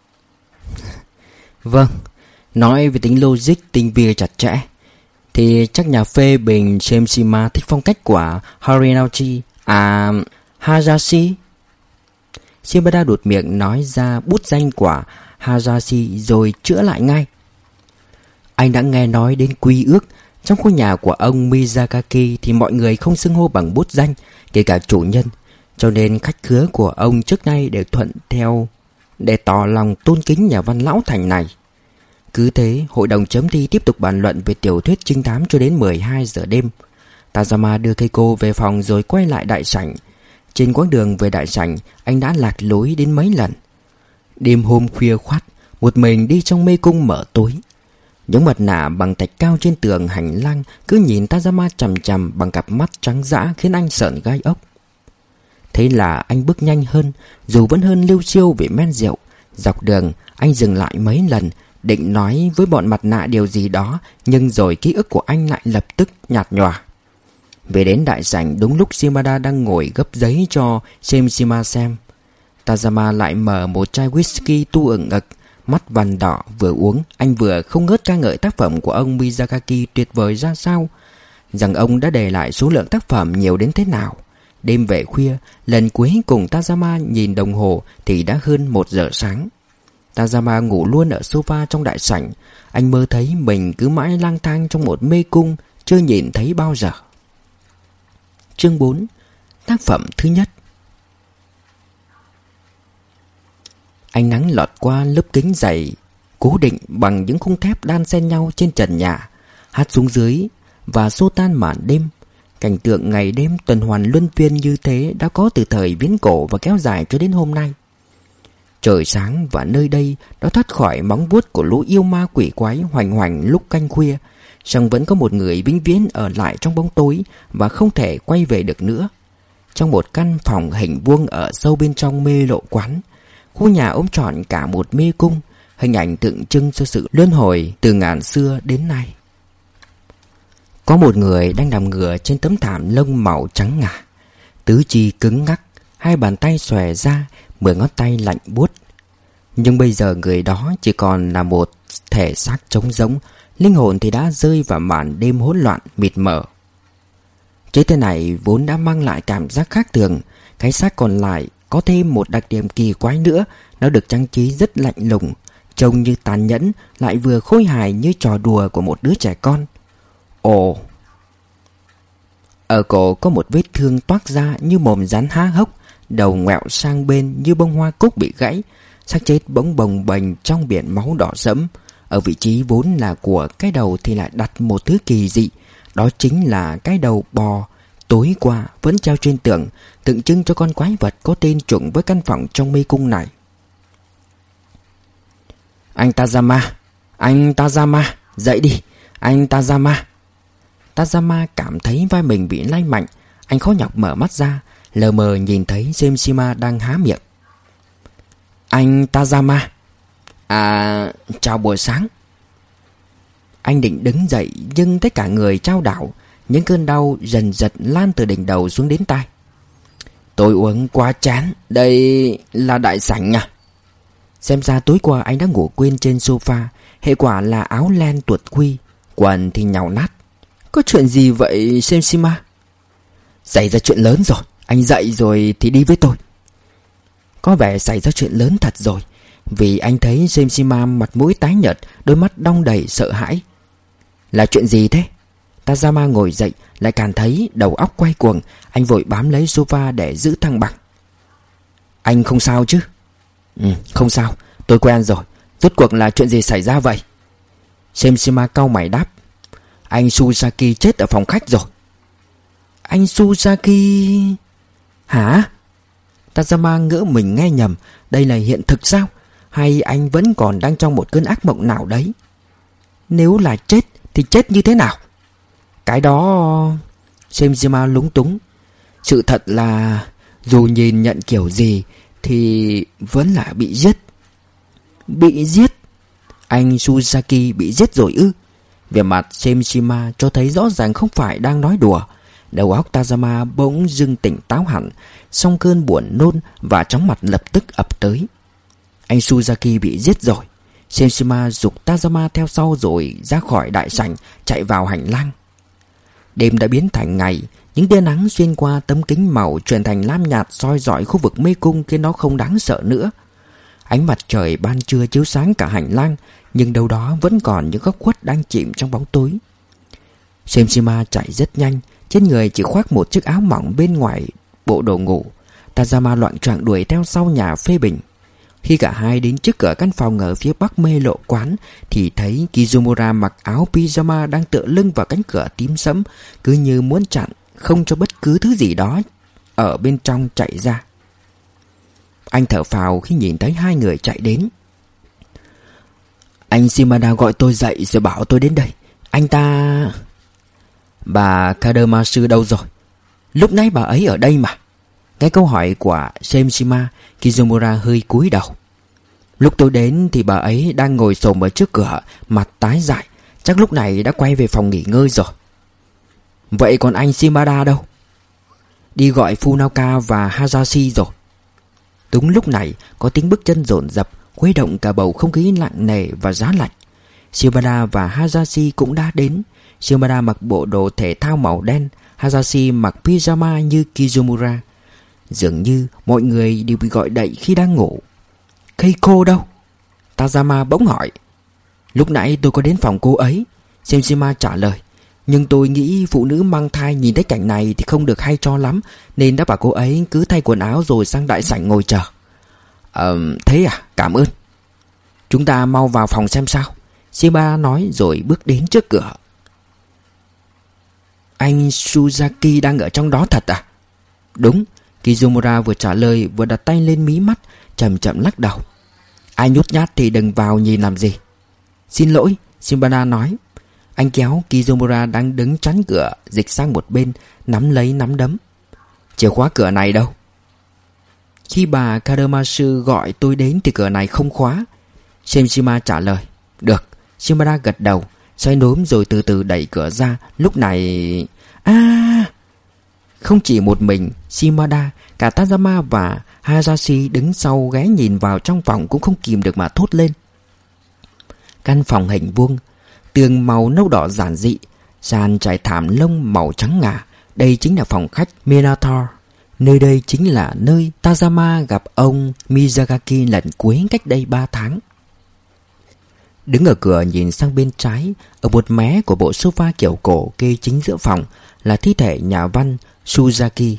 Vâng, nói về tính logic tinh vi chặt chẽ thì chắc nhà phê bình Shemshima thích phong cách của Harinauchi à Hayashi. Shimada đột miệng nói ra bút danh của Hayashi rồi chữa lại ngay. Anh đã nghe nói đến quy ước. Trong khu nhà của ông Miyazaki thì mọi người không xưng hô bằng bút danh, kể cả chủ nhân, cho nên khách khứa của ông trước nay đều thuận theo để tỏ lòng tôn kính nhà văn lão thành này. Cứ thế, hội đồng chấm thi tiếp tục bàn luận về tiểu thuyết trinh thám cho đến mười hai giờ đêm. Tazama đưa Keiko về phòng rồi quay lại đại sảnh. Trên quãng đường về đại sảnh, anh đã lạc lối đến mấy lần. Đêm hôm khuya khoắt, một mình đi trong mê cung mở tối. Những mặt nạ bằng thạch cao trên tường hành lang cứ nhìn Tazama chằm chằm bằng cặp mắt trắng dã khiến anh sởn gai ốc. Thế là anh bước nhanh hơn, dù vẫn hơn Lưu Siêu vì men rượu. Dọc đường, anh dừng lại mấy lần, định nói với bọn mặt nạ điều gì đó, nhưng rồi ký ức của anh lại lập tức nhạt nhòa. Về đến đại sảnh đúng lúc Shimada đang ngồi gấp giấy cho Shemshima xem. Tazama lại mở một chai whisky tu ửng ực, mắt vằn đỏ, vừa uống anh vừa không ngớt ca ngợi tác phẩm của ông Miyazaki tuyệt vời ra sao, rằng ông đã để lại số lượng tác phẩm nhiều đến thế nào. Đêm về khuya, lần cuối cùng Tazama nhìn đồng hồ thì đã hơn một giờ sáng. Tazama ngủ luôn ở sofa trong đại sảnh. Anh mơ thấy mình cứ mãi lang thang trong một mê cung chưa nhìn thấy bao giờ. Chương bốn. Tác phẩm thứ nhất. Ánh nắng lọt qua lớp kính dày cố định bằng những khung thép đan xen nhau trên trần nhà, hắt xuống dưới và xô tan màn đêm. Cảnh tượng ngày đêm tuần hoàn luân phiên như thế đã có từ thời viễn cổ và kéo dài cho đến hôm nay. Trời sáng và nơi đây đã thoát khỏi móng vuốt của lũ yêu ma quỷ quái hoành hoành lúc canh khuya, song vẫn có một người vĩnh viễn ở lại trong bóng tối và không thể quay về được nữa. Trong một căn phòng hình vuông ở sâu bên trong mê lộ quán, khu nhà ôm trọn cả một mê cung, hình ảnh tượng trưng cho sự luân hồi từ ngàn xưa đến nay. Có một người đang nằm ngửa trên tấm thảm lông màu trắng ngà, tứ chi cứng ngắc, hai bàn tay xòe ra, mười ngón tay lạnh buốt. Nhưng bây giờ người đó chỉ còn là một thể xác trống rỗng, linh hồn thì đã rơi vào màn đêm hỗn loạn mịt mờ. Chế thế này vốn đã mang lại cảm giác khác thường. Cái xác còn lại có thêm một đặc điểm kỳ quái nữa, nó được trang trí rất lạnh lùng, trông như tàn nhẫn, lại vừa khôi hài như trò đùa của một đứa trẻ con. Ồ! Ở cổ có một vết thương toác ra như mồm rắn há hốc, đầu ngoẹo sang bên như bông hoa cúc bị gãy. Xác chết bỗng bồng bềnh trong biển máu đỏ sẫm. Ở vị trí vốn là của cái đầu thì lại đặt một thứ kỳ dị. Đó chính là cái đầu bò tối qua vẫn treo trên tường, tượng trưng cho con quái vật có tên trùng với căn phòng trong mê cung này. Anh Tazama! Anh Tazama! Dậy đi! Anh Tazama! Tazama cảm thấy vai mình bị lay mạnh. Anh khó nhọc mở mắt ra, lờ mờ nhìn thấy Shemshima đang há miệng. Anh Tazama! À, chào buổi sáng. Anh định đứng dậy nhưng tất cả người trao đảo. Những cơn đau dần dần lan từ đỉnh đầu xuống đến tai. Tôi uống quá chán. Đây là đại sảnh à? Xem ra tối qua anh đã ngủ quên trên sofa. Hệ quả là áo len tuột quy, quần thì nhàu nát. Có chuyện gì vậy Shemshima? Xảy ra chuyện lớn rồi. Anh dậy rồi thì đi với tôi. Có vẻ xảy ra chuyện lớn thật rồi, vì anh thấy Shemshima mặt mũi tái nhợt, đôi mắt đong đầy sợ hãi. Là chuyện gì thế? Tazama ngồi dậy, lại càng thấy đầu óc quay cuồng. Anh vội bám lấy sofa để giữ thăng bằng. Anh không sao chứ? Ừ, không sao, tôi quen rồi. Rốt cuộc là chuyện gì xảy ra vậy? Shemshima cau mày đáp. Anh Susaki chết ở phòng khách rồi. Anh Susaki... Hả? Tazama ngỡ mình nghe nhầm. Đây là hiện thực sao? Hay anh vẫn còn đang trong một cơn ác mộng nào đấy? Nếu là chết thì chết như thế nào? Cái đó... Shemshima lúng túng. Sự thật là dù nhìn nhận kiểu gì thì vẫn là bị giết. Bị giết? Anh Suzaki bị giết rồi ư? Vẻ mặt Shemshima cho thấy rõ ràng không phải đang nói đùa. Đầu óc Tazama bỗng dưng tỉnh táo hẳn, song cơn buồn nôn và chóng mặt lập tức ập tới. Anh Suzaki bị giết rồi. Shemshima giục Tazama theo sau rồi ra khỏi đại sảnh, chạy vào hành lang. Đêm đã biến thành ngày. Những tia nắng xuyên qua tấm kính màu chuyển thành lam nhạt soi rọi khu vực mê cung khiến nó không đáng sợ nữa. Ánh mặt trời ban trưa chiếu sáng cả hành lang, nhưng đâu đó vẫn còn những góc khuất đang chìm trong bóng tối. Shemshima chạy rất nhanh, trên người chỉ khoác một chiếc áo mỏng bên ngoài bộ đồ ngủ. Tazama loạng choạng đuổi theo sau nhà phê bình. Khi cả hai đến trước cửa căn phòng ở phía bắc mê lộ quán thì thấy Kizumura mặc áo pyjama đang tựa lưng vào cánh cửa tím sẫm, cứ như muốn chặn không cho bất cứ thứ gì đó ở bên trong chạy ra. Anh thở phào khi nhìn thấy hai người chạy đến. Anh Shimada gọi tôi dậy rồi bảo tôi đến đây. Anh ta... Bà Kademasu đâu rồi? Lúc nãy bà ấy ở đây mà. Nghe câu hỏi của Shemshima, Kizumura hơi cúi đầu. Lúc tôi đến thì bà ấy đang ngồi xổm ở trước cửa, mặt tái dại. Chắc lúc này đã quay về phòng nghỉ ngơi rồi. Vậy còn anh Shimada đâu? Đi gọi Funaka và Hayashi rồi. Đúng lúc này có tiếng bước chân dồn dập, khuấy động cả bầu không khí nặng nề và giá lạnh. Shimada và Hayashi cũng đã đến. Shimada mặc bộ đồ thể thao màu đen, Hayashi mặc pyjama như Kizumura. Dường như mọi người đều bị gọi đậy khi đang ngủ. Keiko đâu? Tazama bỗng hỏi. Lúc nãy tôi có đến phòng cô ấy, Shemshima trả lời. Nhưng tôi nghĩ phụ nữ mang thai nhìn thấy cảnh này thì không được hay cho lắm, nên đã bảo cô ấy cứ thay quần áo rồi sang đại sảnh ngồi chờ. Ờ, thế à, cảm ơn. Chúng ta mau vào phòng xem sao, Shimada nói rồi bước đến trước cửa. Anh Suzaki đang ở trong đó thật à? Đúng. Kizumura vừa trả lời vừa đặt tay lên mí mắt, chậm chậm lắc đầu. Ai nhút nhát thì đừng vào nhìn làm gì. Xin lỗi, Shimada nói. Anh kéo Kizumura đang đứng chắn cửa dịch sang một bên, nắm lấy nắm đấm. Chìa khóa cửa này đâu? Khi bà Kademasu gọi tôi đến thì cửa này không khóa, Shemshima trả lời. Được, Shimada gật đầu, xoay nốm rồi từ từ đẩy cửa ra. Lúc này... À... Không chỉ một mình Shimada, cả Tazama và Hayashi đứng sau ghé nhìn vào trong phòng cũng không kìm được mà thốt lên. Căn phòng hình vuông, tường màu nâu đỏ giản dị, sàn trải thảm lông màu trắng ngà. Đây chính là phòng khách Minator. Nơi đây chính là nơi Tazama gặp ông Miyazaki lần cuối cách đây ba tháng. Đứng ở cửa nhìn sang bên trái, ở một mé của bộ sofa kiểu cổ kê chính giữa phòng là thi thể nhà văn Suzaki.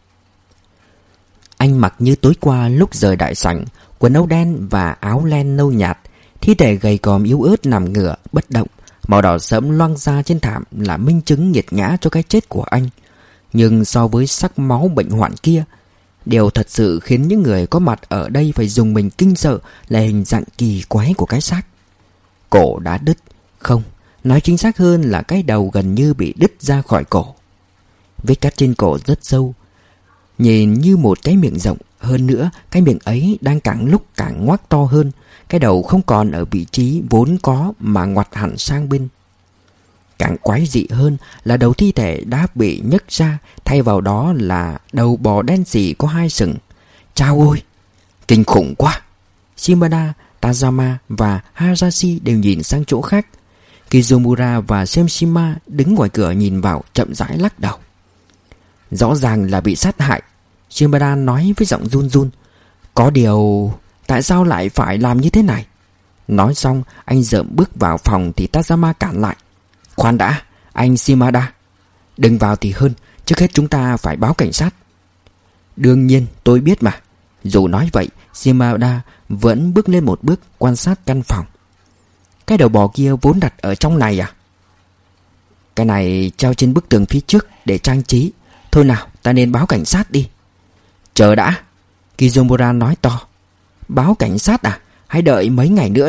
Anh mặc như tối qua lúc rời đại sảnh, quần áo đen và áo len nâu nhạt. Thi thể gầy còm yếu ớt nằm ngửa bất động, màu đỏ sẫm loang ra trên thảm là minh chứng nghiệt ngã cho cái chết của anh. Nhưng so với sắc máu bệnh hoạn kia, điều thật sự khiến những người có mặt ở đây phải dùng mình kinh sợ là hình dạng kỳ quái của cái xác. Cổ đã đứt, không, nói chính xác hơn là cái đầu gần như bị đứt ra khỏi cổ. Vết cắt trên cổ rất sâu, nhìn như một cái miệng rộng. Hơn nữa, cái miệng ấy đang càng lúc càng ngoác to hơn. Cái đầu không còn ở vị trí vốn có mà ngoặt hẳn sang bên. Càng quái dị hơn là đầu thi thể đã bị nhấc ra, thay vào đó là đầu bò đen sì có hai sừng. Chao ôi, kinh khủng quá. Shimada, Tazama và Hayashi đều nhìn sang chỗ khác. Kizumura và Shemshima đứng ngoài cửa nhìn vào, chậm rãi lắc đầu. Rõ ràng là bị sát hại, Shimada nói với giọng run run. Có điều, tại sao lại phải làm như thế này? Nói xong, anh dợm bước vào phòng thì Tazama cản lại. Khoan đã, anh Shimada. Đừng vào thì hơn, trước hết chúng ta phải báo cảnh sát. Đương nhiên, tôi biết mà. Dù nói vậy, Shimada vẫn bước lên một bước quan sát căn phòng. Cái đầu bò kia vốn đặt ở trong này à? Cái này treo trên bức tường phía trước để trang trí. Thôi nào, ta nên báo cảnh sát đi. Chờ đã, Kizumura nói to. Báo cảnh sát à? Hãy đợi mấy ngày nữa đi.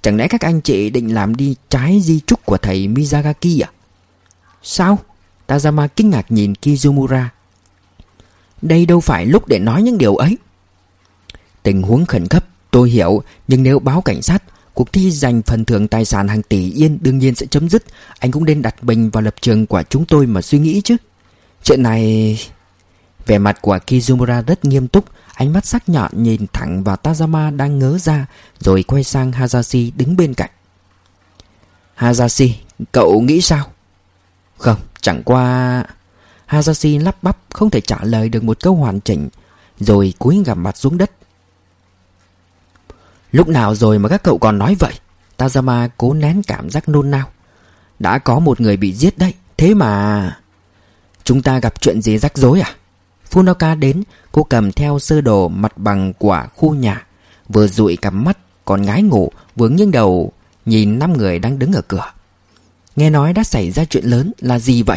Chẳng lẽ các anh chị định làm đi trái di chúc của thầy Mizagaki à? Sao? Tazama kinh ngạc nhìn Kizumura. Đây đâu phải lúc để nói những điều ấy. Tình huống khẩn cấp, tôi hiểu. Nhưng nếu báo cảnh sát, cuộc thi giành phần thưởng tài sản hàng tỷ yên đương nhiên sẽ chấm dứt. Anh cũng nên đặt mình vào lập trường của chúng tôi mà suy nghĩ chứ. Chuyện này... Vẻ mặt của Kizumura rất nghiêm túc. Ánh mắt sắc nhọn nhìn thẳng vào Tazama đang ngớ ra, rồi quay sang Hayashi đứng bên cạnh. Hayashi, cậu nghĩ sao? Không, chẳng qua... Hayashi lắp bắp không thể trả lời được một câu hoàn chỉnh, rồi cúi gằm mặt xuống đất. Lúc nào rồi mà các cậu còn nói vậy? Tazama cố nén cảm giác nôn nao. Đã có một người bị giết đấy, thế mà... Chúng ta gặp chuyện gì rắc rối à? Funoka đến, cô cầm theo sơ đồ mặt bằng của khu nhà, vừa dụi cặp mắt còn ngái ngủ, vừa nghiêng đầu nhìn năm người đang đứng ở cửa. Nghe nói đã xảy ra chuyện lớn, là gì vậy?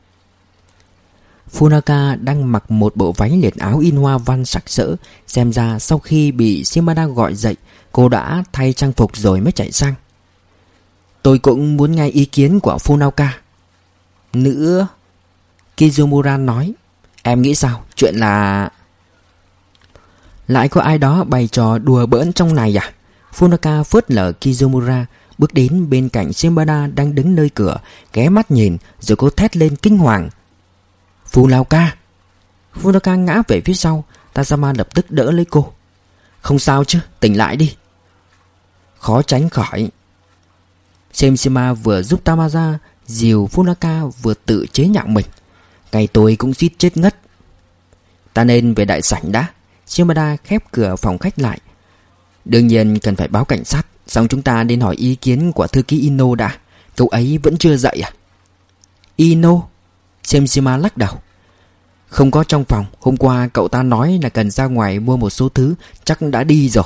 Funoka đang mặc một bộ váy liền áo in hoa văn sặc sỡ. Xem ra sau khi bị Shimada gọi dậy, cô đã thay trang phục rồi mới chạy sang. Tôi cũng muốn nghe ý kiến của Funoka. Nữa, Kizumura nói. Em nghĩ sao? Chuyện là... Lại có ai đó bày trò đùa bỡn trong này à? Funoka phớt lờ Kizumura, bước đến bên cạnh Shimada đang đứng nơi cửa, ghé mắt nhìn, rồi cô thét lên kinh hoàng. Funoka! Funoka ngã về phía sau. Tazama lập tức đỡ lấy cô. Không sao chứ, tỉnh lại đi. Khó tránh khỏi. Semishima vừa giúp Tamaza dìu Funoka, vừa tự chế nhạo mình. Ngày tôi cũng suýt chết ngất. Ta nên về đại sảnh đã. Shimada khép cửa phòng khách lại. Đương nhiên cần phải báo cảnh sát. Xong chúng ta nên hỏi ý kiến của thư ký Ino đã. Cậu ấy vẫn chưa dậy à? Ino? Semishima lắc đầu. Không có trong phòng. Hôm qua cậu ta nói là cần ra ngoài mua một số thứ. Chắc đã đi rồi.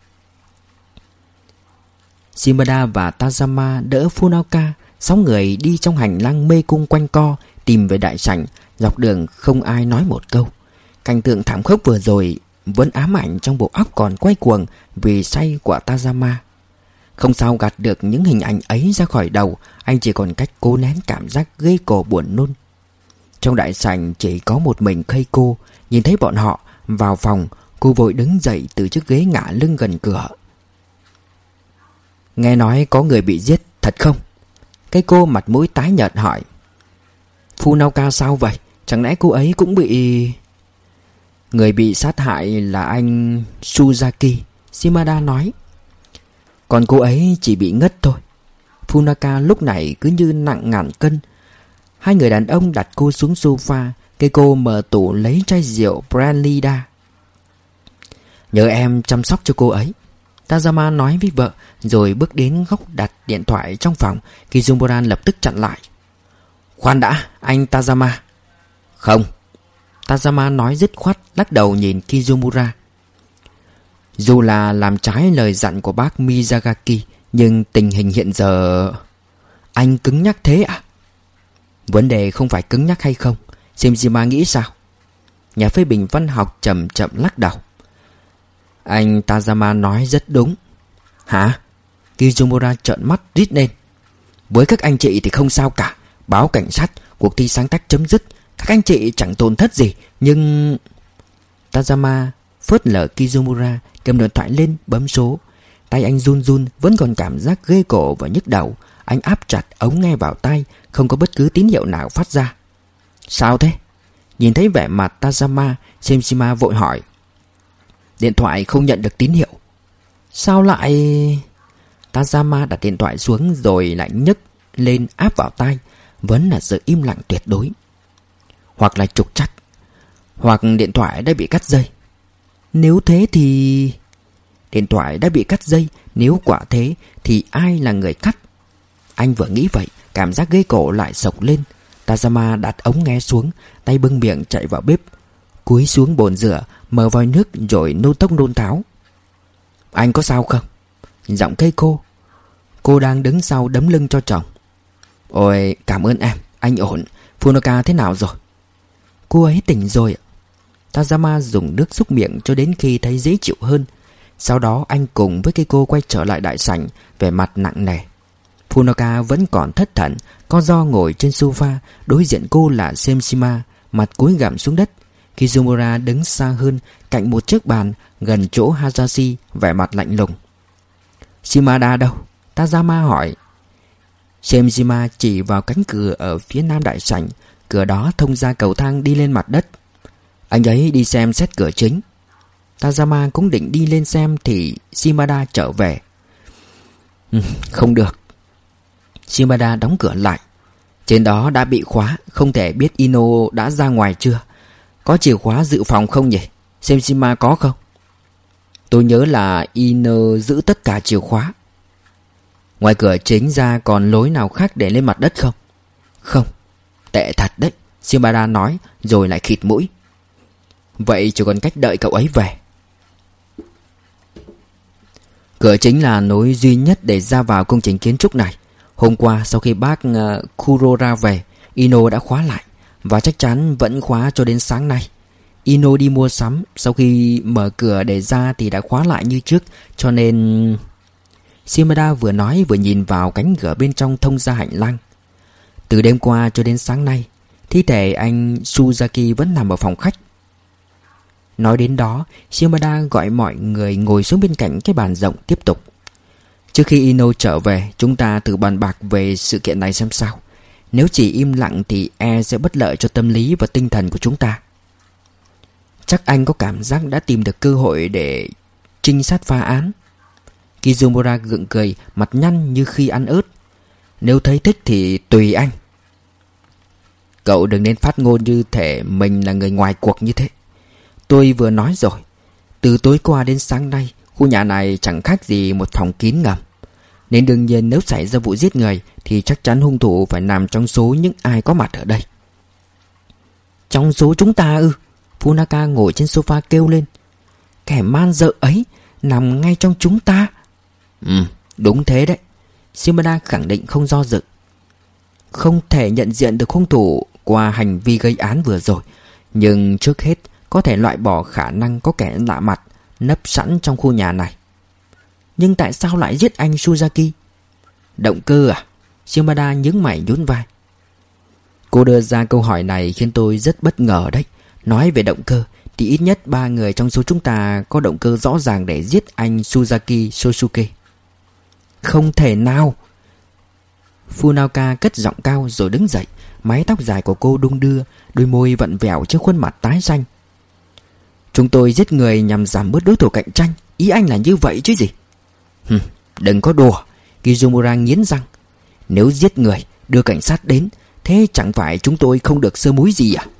Shimada và Tazama đỡ Funoka. Sáu người đi trong hành lang mê cung quanh co, tìm về đại sảnh. Dọc đường không ai nói một câu. Cảnh tượng thảm khốc vừa rồi vẫn ám ảnh trong bộ óc còn quay cuồng vì say của Tazama. Không sao gạt được những hình ảnh ấy ra khỏi đầu. Anh chỉ còn cách cố nén cảm giác gây cổ buồn nôn. Trong đại sảnh chỉ có một mình Keiko. Nhìn thấy bọn họ vào phòng, cô vội đứng dậy từ chiếc ghế ngả lưng gần cửa. Nghe nói có người bị giết, thật không? Keiko mặt mũi tái nhợt hỏi. Funoka sao vậy? Chẳng lẽ cô ấy cũng bị... Người bị sát hại là anh Suzaki, Shimada nói. Còn cô ấy chỉ bị ngất thôi. Funoka lúc này cứ như nặng ngàn cân. Hai người đàn ông đặt cô xuống sofa. Keiko mở tủ lấy chai rượu brandy ra. Nhờ em chăm sóc cho cô ấy, Tazama nói với vợ, rồi bước đến góc đặt điện thoại trong phòng. Kizumura lập tức chặn lại. Khoan đã, anh Tazama. Không. Tazama nói dứt khoát, lắc đầu nhìn Kizumura. Dù là làm trái lời dặn của bác Mizagaki, nhưng tình hình hiện giờ... Anh cứng nhắc thế à? Vấn đề không phải cứng nhắc hay không. Semishima nghĩ sao? Nhà phê bình văn học chậm chậm lắc đầu. Anh Tazama nói rất đúng. Hả? Kizumura trợn mắt rít lên. Với các anh chị thì không sao cả. Báo cảnh sát, cuộc thi sáng tác chấm dứt. Các anh chị chẳng tổn thất gì. Nhưng... Tazama phớt lờ Kizumura, cầm điện thoại lên bấm số. Tay anh run run, vẫn còn cảm giác ghê cổ và nhức đầu. Anh áp chặt ống nghe vào tai, không có bất cứ tín hiệu nào phát ra. Sao thế? Nhìn thấy vẻ mặt Tazama, Semishima vội hỏi. Điện thoại không nhận được tín hiệu. Sao lại... Tazama đặt điện thoại xuống rồi lại nhấc lên áp vào tai. Vẫn là sự im lặng tuyệt đối. Hoặc là trục trặc, hoặc điện thoại đã bị cắt dây. Nếu thế thì... Điện thoại đã bị cắt dây. Nếu quả thế thì ai là người cắt? Anh vừa nghĩ vậy, cảm giác ghê cổ lại sộc lên. Tazama đặt ống nghe xuống, tay bưng miệng chạy vào bếp, cúi xuống bồn rửa, mở vòi nước rồi nôn tốc nôn tháo. Anh có sao không? Giọng Keiko. Cô đang đứng sau đấm lưng cho chồng. Ôi, cảm ơn em, anh ổn. Funoka thế nào rồi? Cô ấy tỉnh rồi. Tazama dùng nước xúc miệng cho đến khi thấy dễ chịu hơn. Sau đó anh cùng với Keiko quay trở lại đại sảnh, vẻ mặt nặng nề. Funoka vẫn còn thất thần, co ro ngồi trên sofa. Đối diện cô là Semishima, mặt cúi gằm xuống đất. Kizumura đứng xa hơn, cạnh một chiếc bàn gần chỗ Hayashi, vẻ mặt lạnh lùng. Shimada đâu? Tazama hỏi. Semishima chỉ vào cánh cửa ở phía nam đại sảnh. Cửa đó thông ra cầu thang đi lên mặt đất. Anh ấy đi xem xét cửa chính. Tazama cũng định đi lên xem thì Shimada trở về. Ừ, không được. Shimada đóng cửa lại. Trên đó đã bị khóa, không thể biết Ino đã ra ngoài chưa. Có chìa khóa dự phòng không nhỉ? Semishima có không? Tôi nhớ là Ino giữ tất cả chìa khóa. Ngoài cửa chính ra còn lối nào khác để lên mặt đất không? Không. Tệ thật đấy, Shimada nói rồi lại khịt mũi. Vậy chỉ còn cách đợi cậu ấy về. Cửa chính là lối duy nhất để ra vào công trình kiến trúc này. Hôm qua sau khi bác uh, Kurora về, Ino đã khóa lại, và chắc chắn vẫn khóa cho đến sáng nay. Ino đi mua sắm, sau khi mở cửa để ra thì đã khóa lại như trước, cho nên... Shimada vừa nói vừa nhìn vào cánh cửa bên trong thông ra hành lang. Từ đêm qua cho đến sáng nay, thi thể anh Suzaki vẫn nằm ở phòng khách. Nói đến đó, Shimada gọi mọi người ngồi xuống bên cạnh cái bàn rộng tiếp tục. Trước khi Ino trở về, chúng ta thử bàn bạc về sự kiện này xem sao. Nếu chỉ im lặng thì e sẽ bất lợi cho tâm lý và tinh thần của chúng ta. Chắc anh có cảm giác đã tìm được cơ hội để trinh sát phá án. Kizumura gượng cười, mặt nhăn như khi ăn ớt. Nếu thấy thích thì tùy anh. Cậu đừng nên phát ngôn như thể mình là người ngoài cuộc như thế. Tôi vừa nói rồi, từ tối qua đến sáng nay, khu nhà này chẳng khác gì một phòng kín ngầm. Nên đương nhiên nếu xảy ra vụ giết người thì chắc chắn hung thủ phải nằm trong số những ai có mặt ở đây. Trong số chúng ta ư? Funaka ngồi trên sofa kêu lên. Kẻ man dợ ấy nằm ngay trong chúng ta. Ừ, đúng thế đấy. Shimada khẳng định không do dự. Không thể nhận diện được hung thủ qua hành vi gây án vừa rồi, nhưng trước hết có thể loại bỏ khả năng có kẻ lạ mặt nấp sẵn trong khu nhà này. Nhưng tại sao lại giết anh Suzaki? Động cơ à? Shimada nhướng mày nhún vai. Cô đưa ra câu hỏi này khiến tôi rất bất ngờ đấy. Nói về động cơ thì ít nhất ba người trong số chúng ta có động cơ rõ ràng để giết anh Suzaki Shosuke. Không thể nào. Funaoka cất giọng cao rồi đứng dậy. Mái tóc dài của cô đung đưa, đôi môi vặn vẹo trên khuôn mặt tái xanh. Chúng tôi giết người nhằm giảm bớt đối thủ cạnh tranh. Ý anh là như vậy chứ gì? Hừm, đừng có đùa. Kizumura nghiến răng. Nếu giết người, đưa cảnh sát đến, thế chẳng phải chúng tôi không được sơ múi gì à?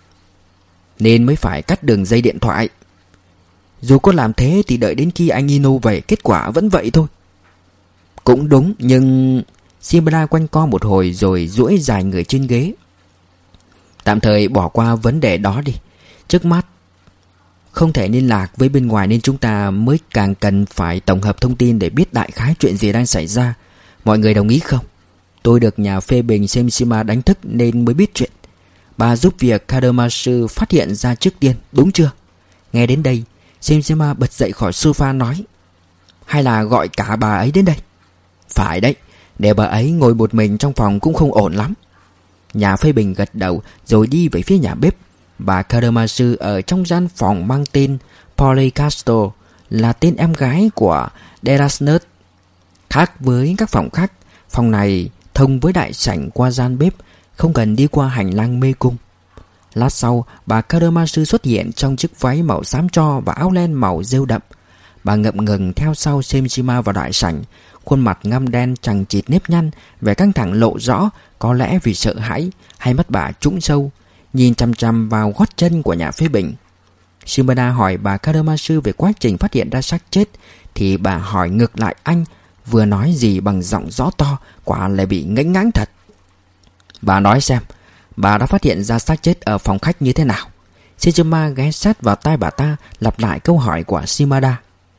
Nên mới phải cắt đường dây điện thoại. Dù có làm thế thì đợi đến khi anh Ino về, kết quả vẫn vậy thôi. Cũng đúng, nhưng... Shimada quanh co một hồi rồi duỗi dài người trên ghế. Tạm thời bỏ qua vấn đề đó đi. Trước mắt không thể liên lạc với bên ngoài nên chúng ta mới càng cần phải tổng hợp thông tin để biết đại khái chuyện gì đang xảy ra. Mọi người đồng ý không? Tôi được nhà phê bình Semishima đánh thức nên mới biết chuyện. Bà giúp việc Kadamasu phát hiện ra trước tiên, đúng chưa? Nghe đến đây, Semishima bật dậy khỏi sofa nói. Hay là gọi cả bà ấy đến đây? Phải đấy, để bà ấy ngồi một mình trong phòng cũng không ổn lắm. Nhà phê bình gật đầu rồi đi về phía nhà bếp. Bà Kadamasu ở trong gian phòng mang tên Polly Castro, là tên em gái của Derasnus. Khác với các phòng khác, phòng này thông với đại sảnh qua gian bếp, không cần đi qua hành lang mê cung. Lát sau, bà Kadamasu xuất hiện trong chiếc váy màu xám tro và áo len màu rêu đậm. Bà ngậm ngừng theo sau Semishima vào đại sảnh, khuôn mặt ngăm đen chằng chịt nếp nhăn, vẻ căng thẳng lộ rõ, có lẽ vì sợ hãi, hai mắt bà trũng sâu, nhìn chằm chằm vào gót chân của nhà phê bình. Shimada hỏi bà Kadamasu về quá trình phát hiện ra xác chết, thì bà hỏi ngược lại anh, vừa nói gì bằng giọng rõ to, quả lại bị ngãnh ngãng thật. Bà nói xem, bà đã phát hiện ra xác chết ở phòng khách như thế nào? Sejima ghé sát vào tai bà ta, lặp lại câu hỏi của Shimada.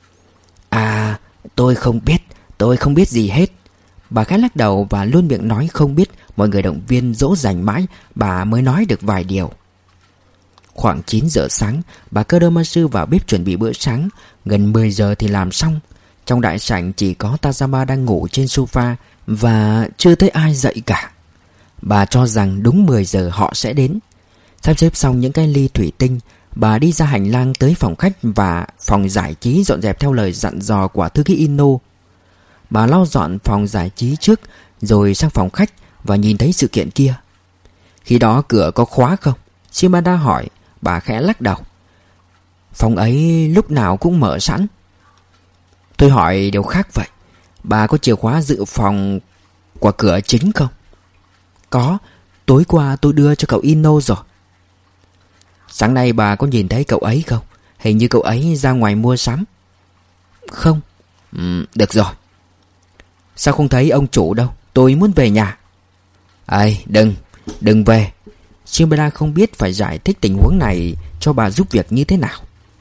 À, tôi không biết, tôi không biết gì hết. Bà khẽ lắc đầu và luôn miệng nói không biết. Mọi người động viên dỗ dành mãi, bà mới nói được vài điều. Khoảng chín giờ sáng, bà Kuromatsu vào bếp chuẩn bị bữa sáng. Gần mười giờ thì làm xong. Trong đại sảnh chỉ có Tajama đang ngủ trên sofa và chưa thấy ai dậy cả. Bà cho rằng đúng mười giờ họ sẽ đến. Sắp xếp xong những cái ly thủy tinh, bà đi ra hành lang tới phòng khách và phòng giải trí dọn dẹp theo lời dặn dò của thư ký Ino. Bà lau dọn phòng giải trí trước rồi sang phòng khách và nhìn thấy sự kiện kia. Khi đó cửa có khóa không? Shimada hỏi. Bà khẽ lắc đầu. Phòng ấy lúc nào cũng mở sẵn. Tôi hỏi điều khác vậy. Bà có chìa khóa dự phòng của cửa chính không? Có. Tối qua tôi đưa cho cậu Ino rồi. Sáng nay bà có nhìn thấy cậu ấy không? Hình như cậu ấy ra ngoài mua sắm. Không. Ừ, được rồi. Sao không thấy ông chủ đâu? Tôi muốn về nhà. Ây, đừng, đừng về. Shimada không biết phải giải thích tình huống này cho bà giúp việc như thế nào.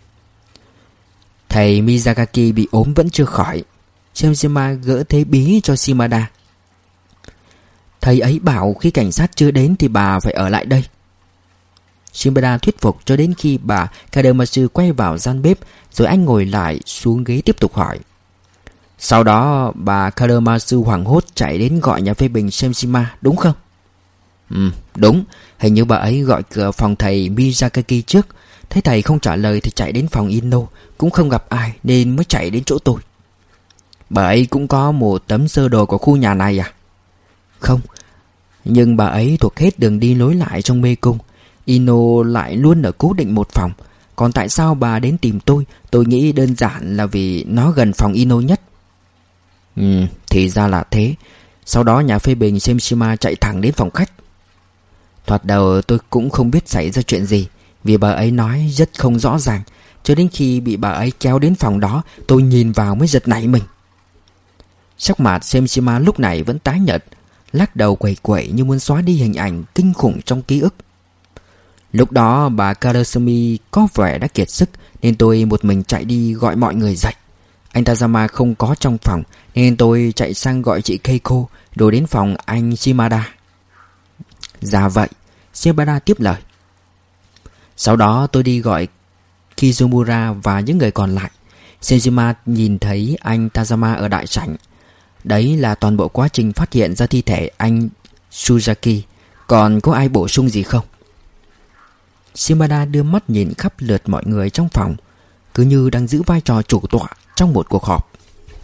Thầy Miyazaki bị ốm vẫn chưa khỏi. Shimada gỡ thế bí cho Shimada. Thầy ấy bảo khi cảnh sát chưa đến thì bà phải ở lại đây. Shimada thuyết phục cho đến khi bà Kuromatsu quay vào gian bếp, rồi anh ngồi lại xuống ghế tiếp tục hỏi. Sau đó bà Kuromatsu hoảng hốt chạy đến gọi nhà phê bình Shemshima, đúng không? Ừ, đúng. Hình như bà ấy gọi cửa phòng thầy Miyazaki trước. Thấy thầy không trả lời thì chạy đến phòng Ino, cũng không gặp ai nên mới chạy đến chỗ tôi. Bà ấy cũng có một tấm sơ đồ của khu nhà này à? Không. Nhưng bà ấy thuộc hết đường đi lối lại trong mê cung. Ino lại luôn ở cố định một phòng. Còn tại sao bà đến tìm tôi? Tôi nghĩ đơn giản là vì nó gần phòng Ino nhất. Ừ, thì ra là thế. Sau đó nhà phê bình Shemshima chạy thẳng đến phòng khách. Thoạt đầu tôi cũng không biết xảy ra chuyện gì, vì bà ấy nói rất không rõ ràng. Cho đến khi bị bà ấy kéo đến phòng đó, tôi nhìn vào mới giật nảy mình. Sắc mặt Shemshima lúc này vẫn tái nhợt, lắc đầu quẩy quẩy như muốn xóa đi hình ảnh kinh khủng trong ký ức. Lúc đó bà Karasumi có vẻ đã kiệt sức, nên tôi một mình chạy đi gọi mọi người dậy. Anh Tajama không có trong phòng, nên tôi chạy sang gọi chị Keiko, rồi đến phòng anh Shimada. Dạ vậy, Shimada tiếp lời. Sau đó tôi đi gọi Kizumura và những người còn lại. Sejima nhìn thấy anh Tajama ở đại sảnh. Đấy là toàn bộ quá trình phát hiện ra thi thể anh Suzaki. Còn có ai bổ sung gì không? Shimada đưa mắt nhìn khắp lượt mọi người trong phòng, cứ như đang giữ vai trò chủ tọa trong một cuộc họp.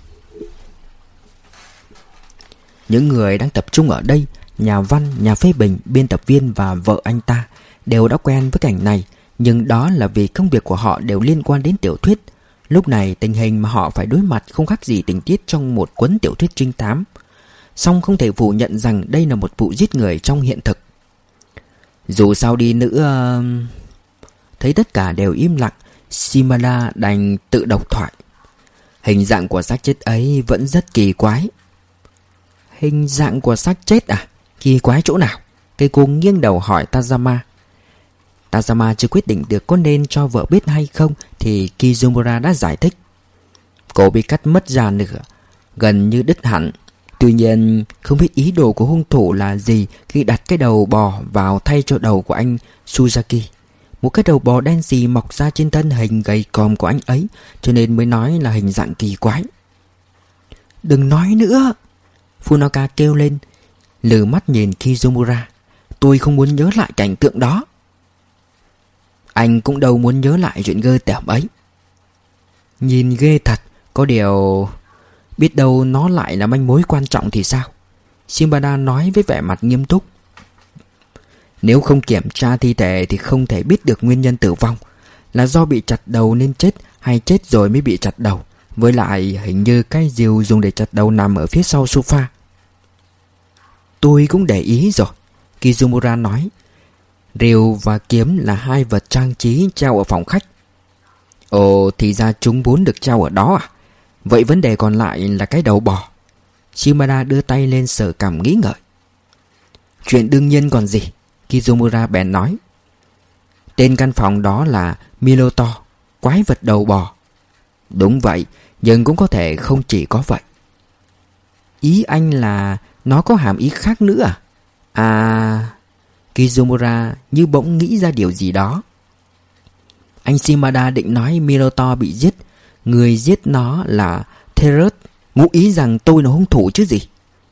Những người đang tập trung ở đây, nhà văn, nhà phê bình, biên tập viên và vợ anh ta, đều đã quen với cảnh này. Nhưng đó là vì công việc của họ đều liên quan đến tiểu thuyết. Lúc này tình hình mà họ phải đối mặt không khác gì tình tiết trong một cuốn tiểu thuyết trinh thám. Song không thể phủ nhận rằng đây là một vụ giết người trong hiện thực. Dù sao đi nữa... Thấy tất cả đều im lặng, Shimada đành tự độc thoại. Hình dạng của xác chết ấy vẫn rất kỳ quái. Hình dạng của xác chết à? Kỳ quái chỗ nào? Cây cô nghiêng đầu hỏi Tajama. Tajama chưa quyết định được có nên cho vợ biết hay không thì Kizumura đã giải thích. Cô bị cắt mất da nửa, gần như đứt hẳn. Tuy nhiên không biết ý đồ của hung thủ là gì khi đặt cái đầu bò vào thay cho đầu của anh Suzaki. Một cái đầu bò đen xì mọc ra trên thân hình gầy còm của anh ấy, cho nên mới nói là hình dạng kỳ quái. Đừng nói nữa, Funoka kêu lên, lừ mắt nhìn Kizumura. Tôi không muốn nhớ lại cảnh tượng đó. Anh cũng đâu muốn nhớ lại chuyện ghê tởm ấy. Nhìn ghê thật, có điều biết đâu nó lại là manh mối quan trọng thì sao? Shimada nói với vẻ mặt nghiêm túc. Nếu không kiểm tra thi thể thì không thể biết được nguyên nhân tử vong, là do bị chặt đầu nên chết hay chết rồi mới bị chặt đầu. Với lại hình như cái rìu dùng để chặt đầu nằm ở phía sau sofa. Tôi cũng để ý rồi, Kizumura nói. Rìu và kiếm là hai vật trang trí treo ở phòng khách. Ồ, thì ra chúng vốn được treo ở đó à? Vậy vấn đề còn lại là cái đầu bò. Shimada đưa tay lên sờ cằm nghĩ ngợi. Chuyện đương nhiên còn gì, Kizumura bèn nói. Tên căn phòng đó là Miloto, quái vật đầu bò. Đúng vậy, nhưng cũng có thể không chỉ có vậy. Ý anh là nó có hàm ý khác nữa à? À... Kizumura như bỗng nghĩ ra điều gì đó. Anh Shimada định nói Minotaur bị giết. Người giết nó là Theros, ngụ ý rằng tôi là hung thủ chứ gì.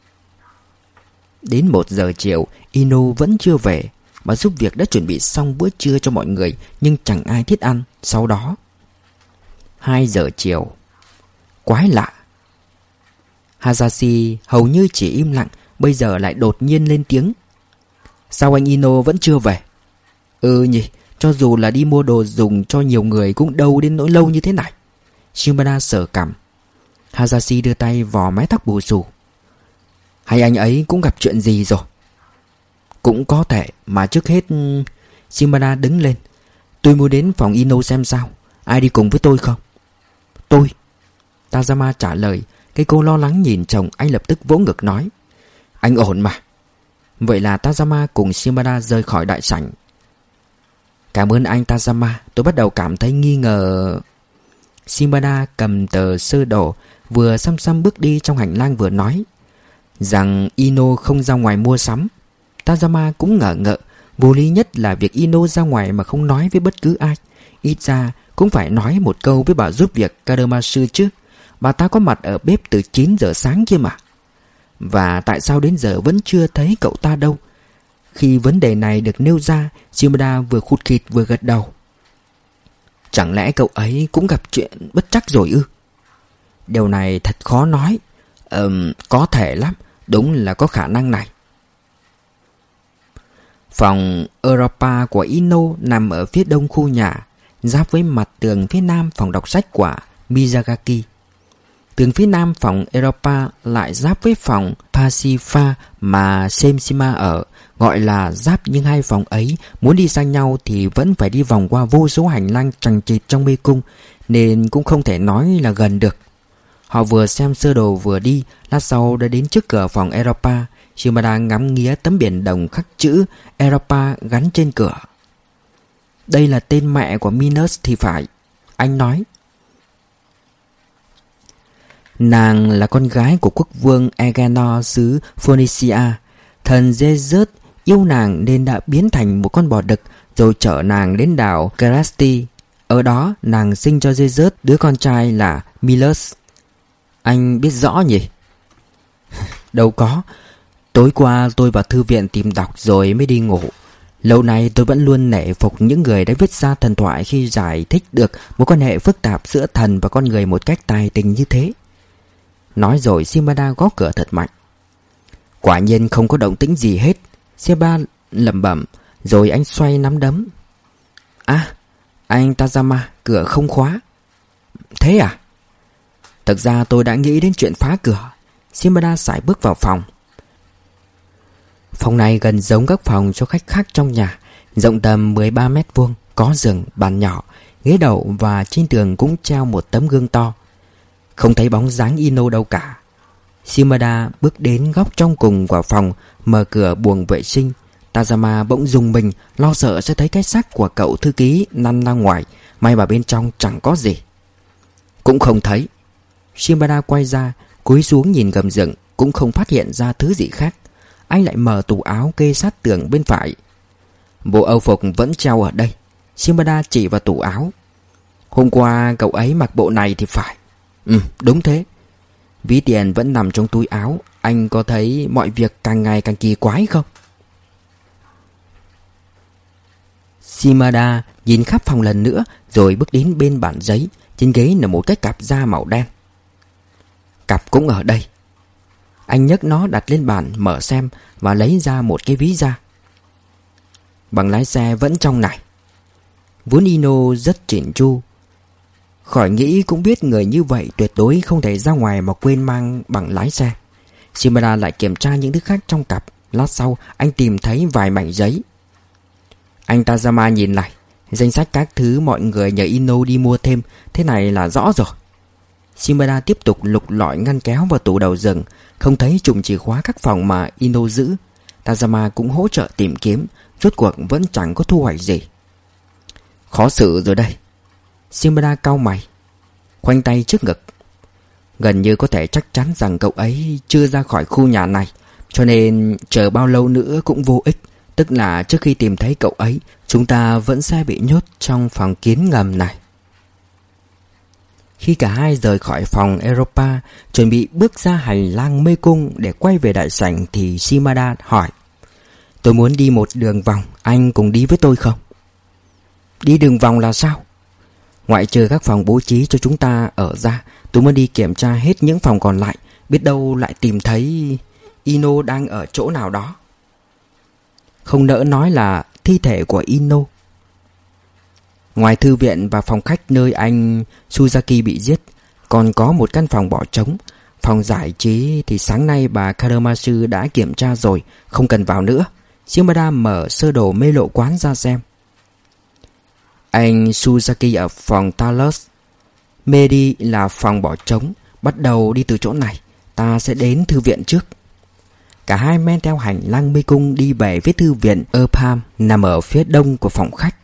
Đến một giờ chiều, Ino vẫn chưa về. Bà giúp việc đã chuẩn bị xong bữa trưa cho mọi người, nhưng chẳng ai thích ăn. Sau đó Hai giờ chiều. Quái lạ, Hayashi hầu như chỉ im lặng, bây giờ lại đột nhiên lên tiếng. Sao anh Ino vẫn chưa về? Ừ nhỉ, cho dù là đi mua đồ dùng cho nhiều người cũng đâu đến nỗi lâu như thế này. Shimada sờ cằm. Hayashi đưa tay vò mái tóc bù xù. Hay anh ấy cũng gặp chuyện gì rồi? Cũng có thể, mà trước hết... Shimada đứng lên. Tôi muốn đến phòng Ino xem sao. Ai đi cùng với tôi không? Tôi. Tazama trả lời. Cái cô lo lắng nhìn chồng, anh lập tức vỗ ngực nói. Anh ổn mà. Vậy là Tazama cùng Shimada rời khỏi đại sảnh. Cảm ơn anh Tazama. Tôi bắt đầu cảm thấy nghi ngờ. Shimada cầm tờ sơ đồ, vừa xăm xăm bước đi trong hành lang vừa nói rằng Ino không ra ngoài mua sắm. Tazama cũng ngờ ngợ. Vô lý nhất là việc Ino ra ngoài mà không nói với bất cứ ai. Ít ra cũng phải nói một câu với bà giúp việc Karamasu chứ. Bà ta có mặt ở bếp từ chín giờ sáng kia mà. Và tại sao đến giờ vẫn chưa thấy cậu ta đâu? Khi vấn đề này được nêu ra, Shimada vừa khụt khịt vừa gật đầu. Chẳng lẽ cậu ấy cũng gặp chuyện bất trắc rồi ư? Điều này thật khó nói. Ừm, có thể lắm. Đúng là có khả năng này. Phòng Europa của Ino nằm ở phía đông khu nhà, giáp với mặt tường phía nam phòng đọc sách của Miyazaki. Tường phía nam phòng Europa lại giáp với phòng Pasifa mà Semshima ở. Gọi là giáp, nhưng hai phòng ấy muốn đi sang nhau thì vẫn phải đi vòng qua vô số hành lang chằng chịt trong mê cung, nên cũng không thể nói là gần được. Họ vừa xem sơ đồ vừa đi, lát sau đã đến trước cửa phòng Europa. Shimada ngắm nghía tấm biển đồng khắc chữ Europa gắn trên cửa. Đây là tên mẹ của Minos thì phải, anh nói. Nàng là con gái của quốc vương Agenor xứ Phoenicia. Thần Zeus yêu nàng nên đã biến thành một con bò đực rồi chở nàng đến đảo Kerasti. Ở đó nàng sinh cho Zeus đứa con trai là Milos. Anh biết rõ nhỉ? Đâu có. Tối qua tôi vào thư viện tìm đọc rồi mới đi ngủ. Lâu nay tôi vẫn luôn nể phục những người đã viết ra thần thoại khi giải thích được mối quan hệ phức tạp giữa thần và con người một cách tài tình như thế. Nói rồi Shimada gõ cửa thật mạnh. Quả nhiên không có động tĩnh gì hết. Shimada lẩm bẩm. Rồi anh xoay nắm đấm. À, anh Tazama, cửa không khóa. Thế à? Thực ra tôi đã nghĩ đến chuyện phá cửa. Shimada sải bước vào phòng. Phòng này gần giống các phòng cho khách khác trong nhà. Rộng tầm mười ba mét vuông, có giường, bàn nhỏ, ghế đậu và trên tường cũng treo một tấm gương to. Không thấy bóng dáng Ino đâu cả. Shimada bước đến góc trong cùng của phòng, mở cửa buồng vệ sinh. Tazama bỗng rùng mình, lo sợ sẽ thấy cái xác của cậu thư ký lăn ra ngoài. May mà bên trong chẳng có gì. Cũng không thấy. Shimada quay ra, cúi xuống nhìn gầm giường, cũng không phát hiện ra thứ gì khác. Anh lại mở tủ áo kê sát tường bên phải. Bộ âu phục vẫn treo ở đây. Shimada chỉ vào tủ áo. Hôm qua cậu ấy mặc bộ này thì phải. Ừ, đúng thế. Ví tiền vẫn nằm trong túi áo. Anh có thấy mọi việc càng ngày càng kỳ quái không? Shimada nhìn khắp phòng lần nữa, rồi bước đến bên bàn giấy. Trên ghế là một cái cặp da màu đen. Cặp cũng ở đây. Anh nhấc nó đặt lên bàn, mở xem và lấy ra một cái ví da. Bằng lái xe vẫn trong này. Vốn Ino rất chỉn chu. Khỏi nghĩ cũng biết người như vậy tuyệt đối không thể ra ngoài mà quên mang bằng lái xe. Shimada lại kiểm tra những thứ khác trong cặp. Lát sau anh tìm thấy vài mảnh giấy. Anh Tazama nhìn lại. Danh sách các thứ mọi người nhờ Ino đi mua thêm. Thế này là rõ rồi. Shimada tiếp tục lục lọi ngăn kéo vào tủ đầu giường. Không thấy chùm chìa khóa các phòng mà Ino giữ. Tazama cũng hỗ trợ tìm kiếm. Rốt cuộc vẫn chẳng có thu hoạch gì. Khó xử rồi đây. Shimada cau mày, khoanh tay trước ngực. Gần như có thể chắc chắn rằng cậu ấy chưa ra khỏi khu nhà này, cho nên chờ bao lâu nữa cũng vô ích. Tức là trước khi tìm thấy cậu ấy, chúng ta vẫn sẽ bị nhốt trong phòng kín ngầm này. Khi cả hai rời khỏi phòng Europa, chuẩn bị bước ra hành lang mê cung để quay về đại sảnh, thì Shimada hỏi: tôi muốn đi một đường vòng, anh cùng đi với tôi không? Đi đường vòng là sao? Ngoại trừ các phòng bố trí cho chúng ta ở ra, tôi muốn đi kiểm tra hết những phòng còn lại. Biết đâu lại tìm thấy Ino đang ở chỗ nào đó. Không nỡ nói là thi thể của Ino. Ngoài thư viện và phòng khách nơi anh Suzaki bị giết, còn có một căn phòng bỏ trống. Phòng giải trí thì sáng nay bà Kadomatsu đã kiểm tra rồi, không cần vào nữa. Shimada mở sơ đồ mê lộ quán ra xem. Anh Suzaki ở phòng Talos, Medi là phòng bỏ trống. Bắt đầu đi từ chỗ này, ta sẽ đến thư viện trước. Cả hai men theo hành lang mê cung đi về phía thư viện Erpham, nằm ở phía đông của phòng khách.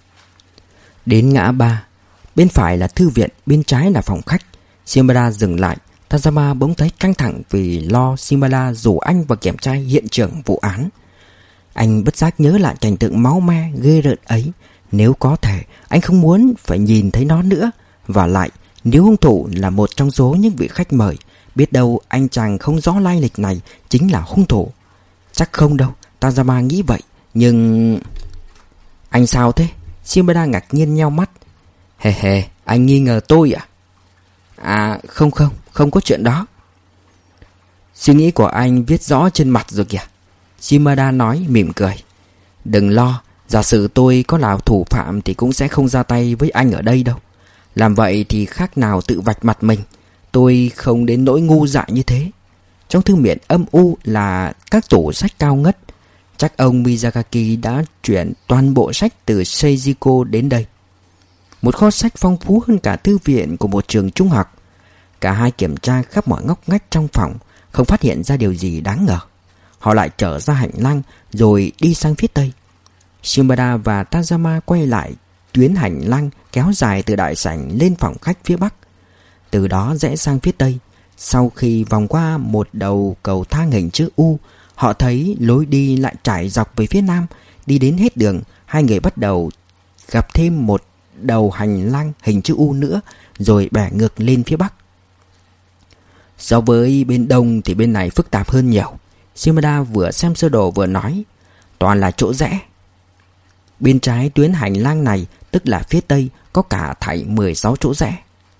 Đến ngã ba, bên phải là thư viện, bên trái là phòng khách. Shimada dừng lại. Tajama bỗng thấy căng thẳng vì lo Shimada rủ anh vào kiểm tra hiện trường vụ án. Anh bất giác nhớ lại cảnh tượng máu me ghê rợn ấy. Nếu có thể, anh không muốn phải nhìn thấy nó nữa. Và lại, nếu hung thủ là một trong số những vị khách mời, biết đâu anh chàng không rõ lai lịch này chính là hung thủ. Chắc không đâu, Tajama nghĩ vậy. Nhưng... Anh sao thế? Shimada ngạc nhiên nheo mắt. Hề hề, anh nghi ngờ tôi à? À không không, không có chuyện đó. Suy nghĩ của anh viết rõ trên mặt rồi kìa. Shimada nói mỉm cười. Đừng lo, giả sử tôi có là thủ phạm thì cũng sẽ không ra tay với anh ở đây đâu. Làm vậy thì khác nào tự vạch mặt mình. Tôi không đến nỗi ngu dại như thế. Trong thư viện âm u là các tủ sách cao ngất. Chắc ông Miyazaki đã chuyển toàn bộ sách từ Seijiko đến đây. Một kho sách phong phú hơn cả thư viện của một trường trung học. Cả hai kiểm tra khắp mọi ngóc ngách trong phòng, không phát hiện ra điều gì đáng ngờ. Họ lại trở ra hành lang rồi đi sang phía tây. Shimada và Tajama quay lại tuyến hành lang kéo dài từ đại sảnh lên phòng khách phía bắc. Từ đó rẽ sang phía tây. Sau khi vòng qua một đầu cầu thang hình chữ U, họ thấy lối đi lại trải dọc về phía nam. Đi đến hết đường, hai người bắt đầu gặp thêm một đầu hành lang hình chữ U nữa, rồi bẻ ngược lên phía bắc. So với bên đông thì bên này phức tạp hơn nhiều. Shimada vừa xem sơ đồ vừa nói. Toàn là chỗ rẽ. Bên trái tuyến hành lang này, tức là phía tây, có cả thảy mười sáu chỗ rẽ.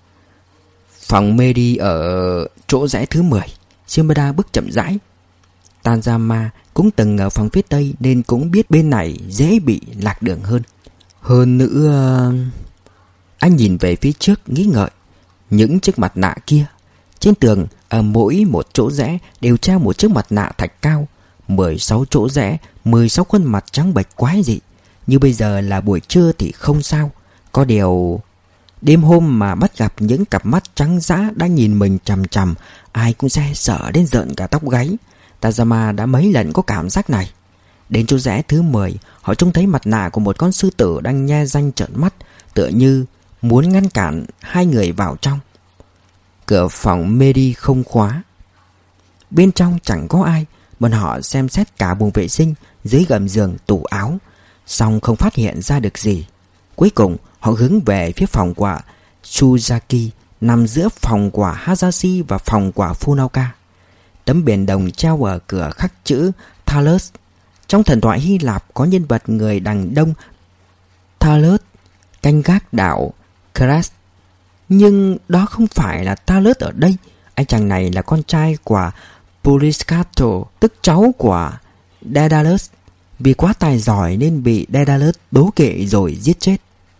Phòng Medi ở chỗ rẽ thứ mười. Shimada bước chậm rãi. Tajama cũng từng ở phòng phía tây nên cũng biết bên này dễ bị lạc đường hơn. Hơn nữa... Anh nhìn về phía trước nghĩ ngợi. Những chiếc mặt nạ kia. Trên tường ở mỗi một chỗ rẽ đều treo một chiếc mặt nạ thạch cao. mười sáu chỗ rẽ, mười sáu khuôn mặt trắng bệch quái dị. Như bây giờ là buổi trưa thì không sao. Có điều... Đêm hôm mà bắt gặp những cặp mắt trắng dã đang nhìn mình chằm chằm, ai cũng sẽ sợ đến rợn cả tóc gáy. Tajama đã mấy lần có cảm giác này. Đến chỗ rẽ thứ mười, họ trông thấy mặt nạ của một con sư tử đang nhe răng trợn mắt, tựa như muốn ngăn cản hai người vào trong. Cửa phòng Medi không khóa. Bên trong chẳng có ai. Bọn họ xem xét cả buồng vệ sinh, dưới gầm giường, tủ áo, song không phát hiện ra được gì. Cuối cùng họ hướng về phía phòng của Suzaki, nằm giữa phòng của Hayashi và phòng của Funaoka. Tấm biển đồng treo ở cửa khắc chữ Talos. Trong thần thoại Hy Lạp có nhân vật người đàn đông Talos canh gác đảo Kras. Nhưng đó không phải là Talos ở đây. Anh chàng này là con trai của Polyskato, tức cháu của Daedalus. Vì quá tài giỏi nên bị Daedalus đố kỵ rồi giết chết.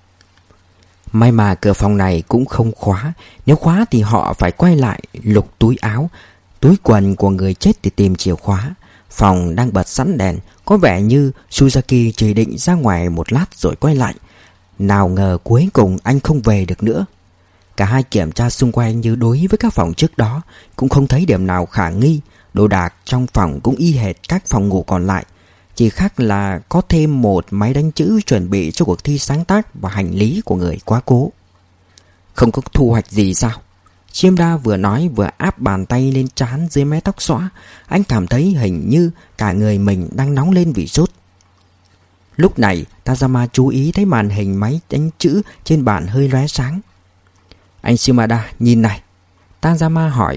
May mà cửa phòng này cũng không khóa. Nếu khóa thì họ phải quay lại lục túi áo, túi quần của người chết để tìm chìa khóa. Phòng đang bật sẵn đèn. Có vẻ như Suzaki chỉ định ra ngoài một lát rồi quay lại. Nào ngờ cuối cùng anh không về được nữa. Cả hai kiểm tra xung quanh như đối với các phòng trước đó, cũng không thấy điểm nào khả nghi. Đồ đạc trong phòng cũng y hệt các phòng ngủ còn lại, chỉ khác là có thêm một máy đánh chữ chuẩn bị cho cuộc thi sáng tác và hành lý của người quá cố. Không có thu hoạch gì sao? Shimada vừa nói vừa áp bàn tay lên trán dưới mái tóc xõa. Anh cảm thấy hình như cả người mình đang nóng lên vì sốt. Lúc này Tazama chú ý thấy màn hình máy đánh chữ trên bàn hơi lóe sáng. Anh Shimada nhìn này, Tazama hỏi,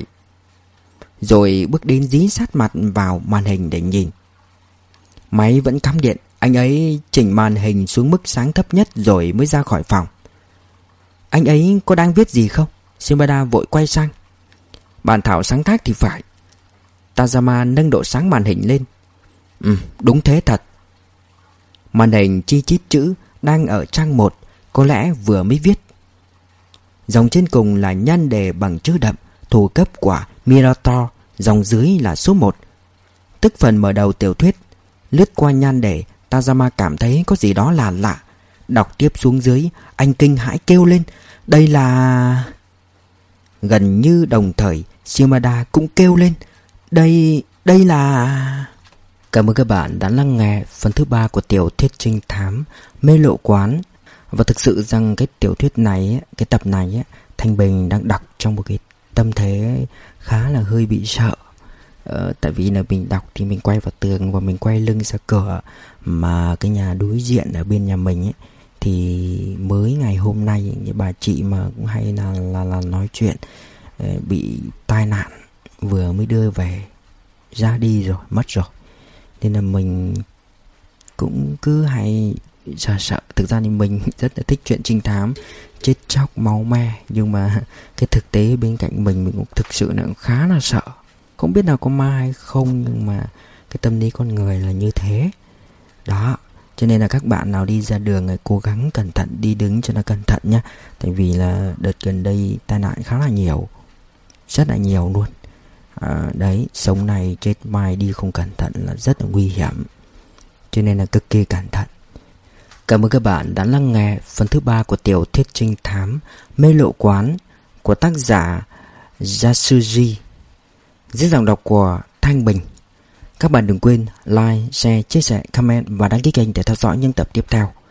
rồi bước đến dí sát mặt vào màn hình để nhìn. Máy vẫn cắm điện. Anh ấy chỉnh màn hình xuống mức sáng thấp nhất rồi mới ra khỏi phòng. Anh ấy có đang viết gì không? Shimada vội quay sang. Bản thảo sáng tác thì phải. Tazama nâng độ sáng màn hình lên. Ừ, đúng thế thật. Màn hình chi chít chữ đang ở trang một, có lẽ vừa mới viết. Dòng trên cùng là nhan đề bằng chữ đậm, thủ cấp của Mirator, dòng dưới là số một, tức phần mở đầu tiểu thuyết. Lướt qua nhan đề, Tazama cảm thấy có gì đó là lạ. Đọc tiếp xuống dưới, anh kinh hãi kêu lên, đây là... Gần như đồng thời, Shimada cũng kêu lên, đây, đây là... Cảm ơn các bạn đã lắng nghe phần thứ ba của tiểu thuyết trinh thám Mê Lộ Quán. Và thực sự rằng cái tiểu thuyết này, cái tập này, Thanh Bình đang đọc trong một cái tâm thế khá là hơi bị sợ. Ờ, tại vì là mình đọc thì mình quay vào tường và mình quay lưng ra cửa. Mà cái nhà đối diện ở bên nhà mình ấy, thì mới ngày hôm nay những bà chị mà cũng hay là, là, là nói chuyện bị tai nạn, vừa mới đưa về, ra đi rồi, mất rồi. Nên là mình cũng cứ hay sợ sợ. Thực ra thì mình rất là thích chuyện trinh thám, chết chóc, máu me. Nhưng mà cái thực tế bên cạnh mình, mình cũng thực sự là cũng khá là sợ. Không biết nào có ma hay không, nhưng mà cái tâm lý con người là như thế. Đó, cho nên là các bạn nào đi ra đường này cố gắng cẩn thận, đi đứng cho nó cẩn thận nhé. Tại vì là đợt gần đây tai nạn khá là nhiều, rất là nhiều luôn. À, đấy, sống này chết mai đi không cẩn thận là rất là nguy hiểm. Cho nên là cực kỳ cẩn thận. Cảm ơn các bạn đã lắng nghe phần thứ ba của tiểu thuyết trinh thám Mê Lộ Quán của tác giả Yasuji, dưới giọng đọc của Thanh Bình. Các bạn đừng quên like, share, chia sẻ, comment và đăng ký kênh để theo dõi những tập tiếp theo.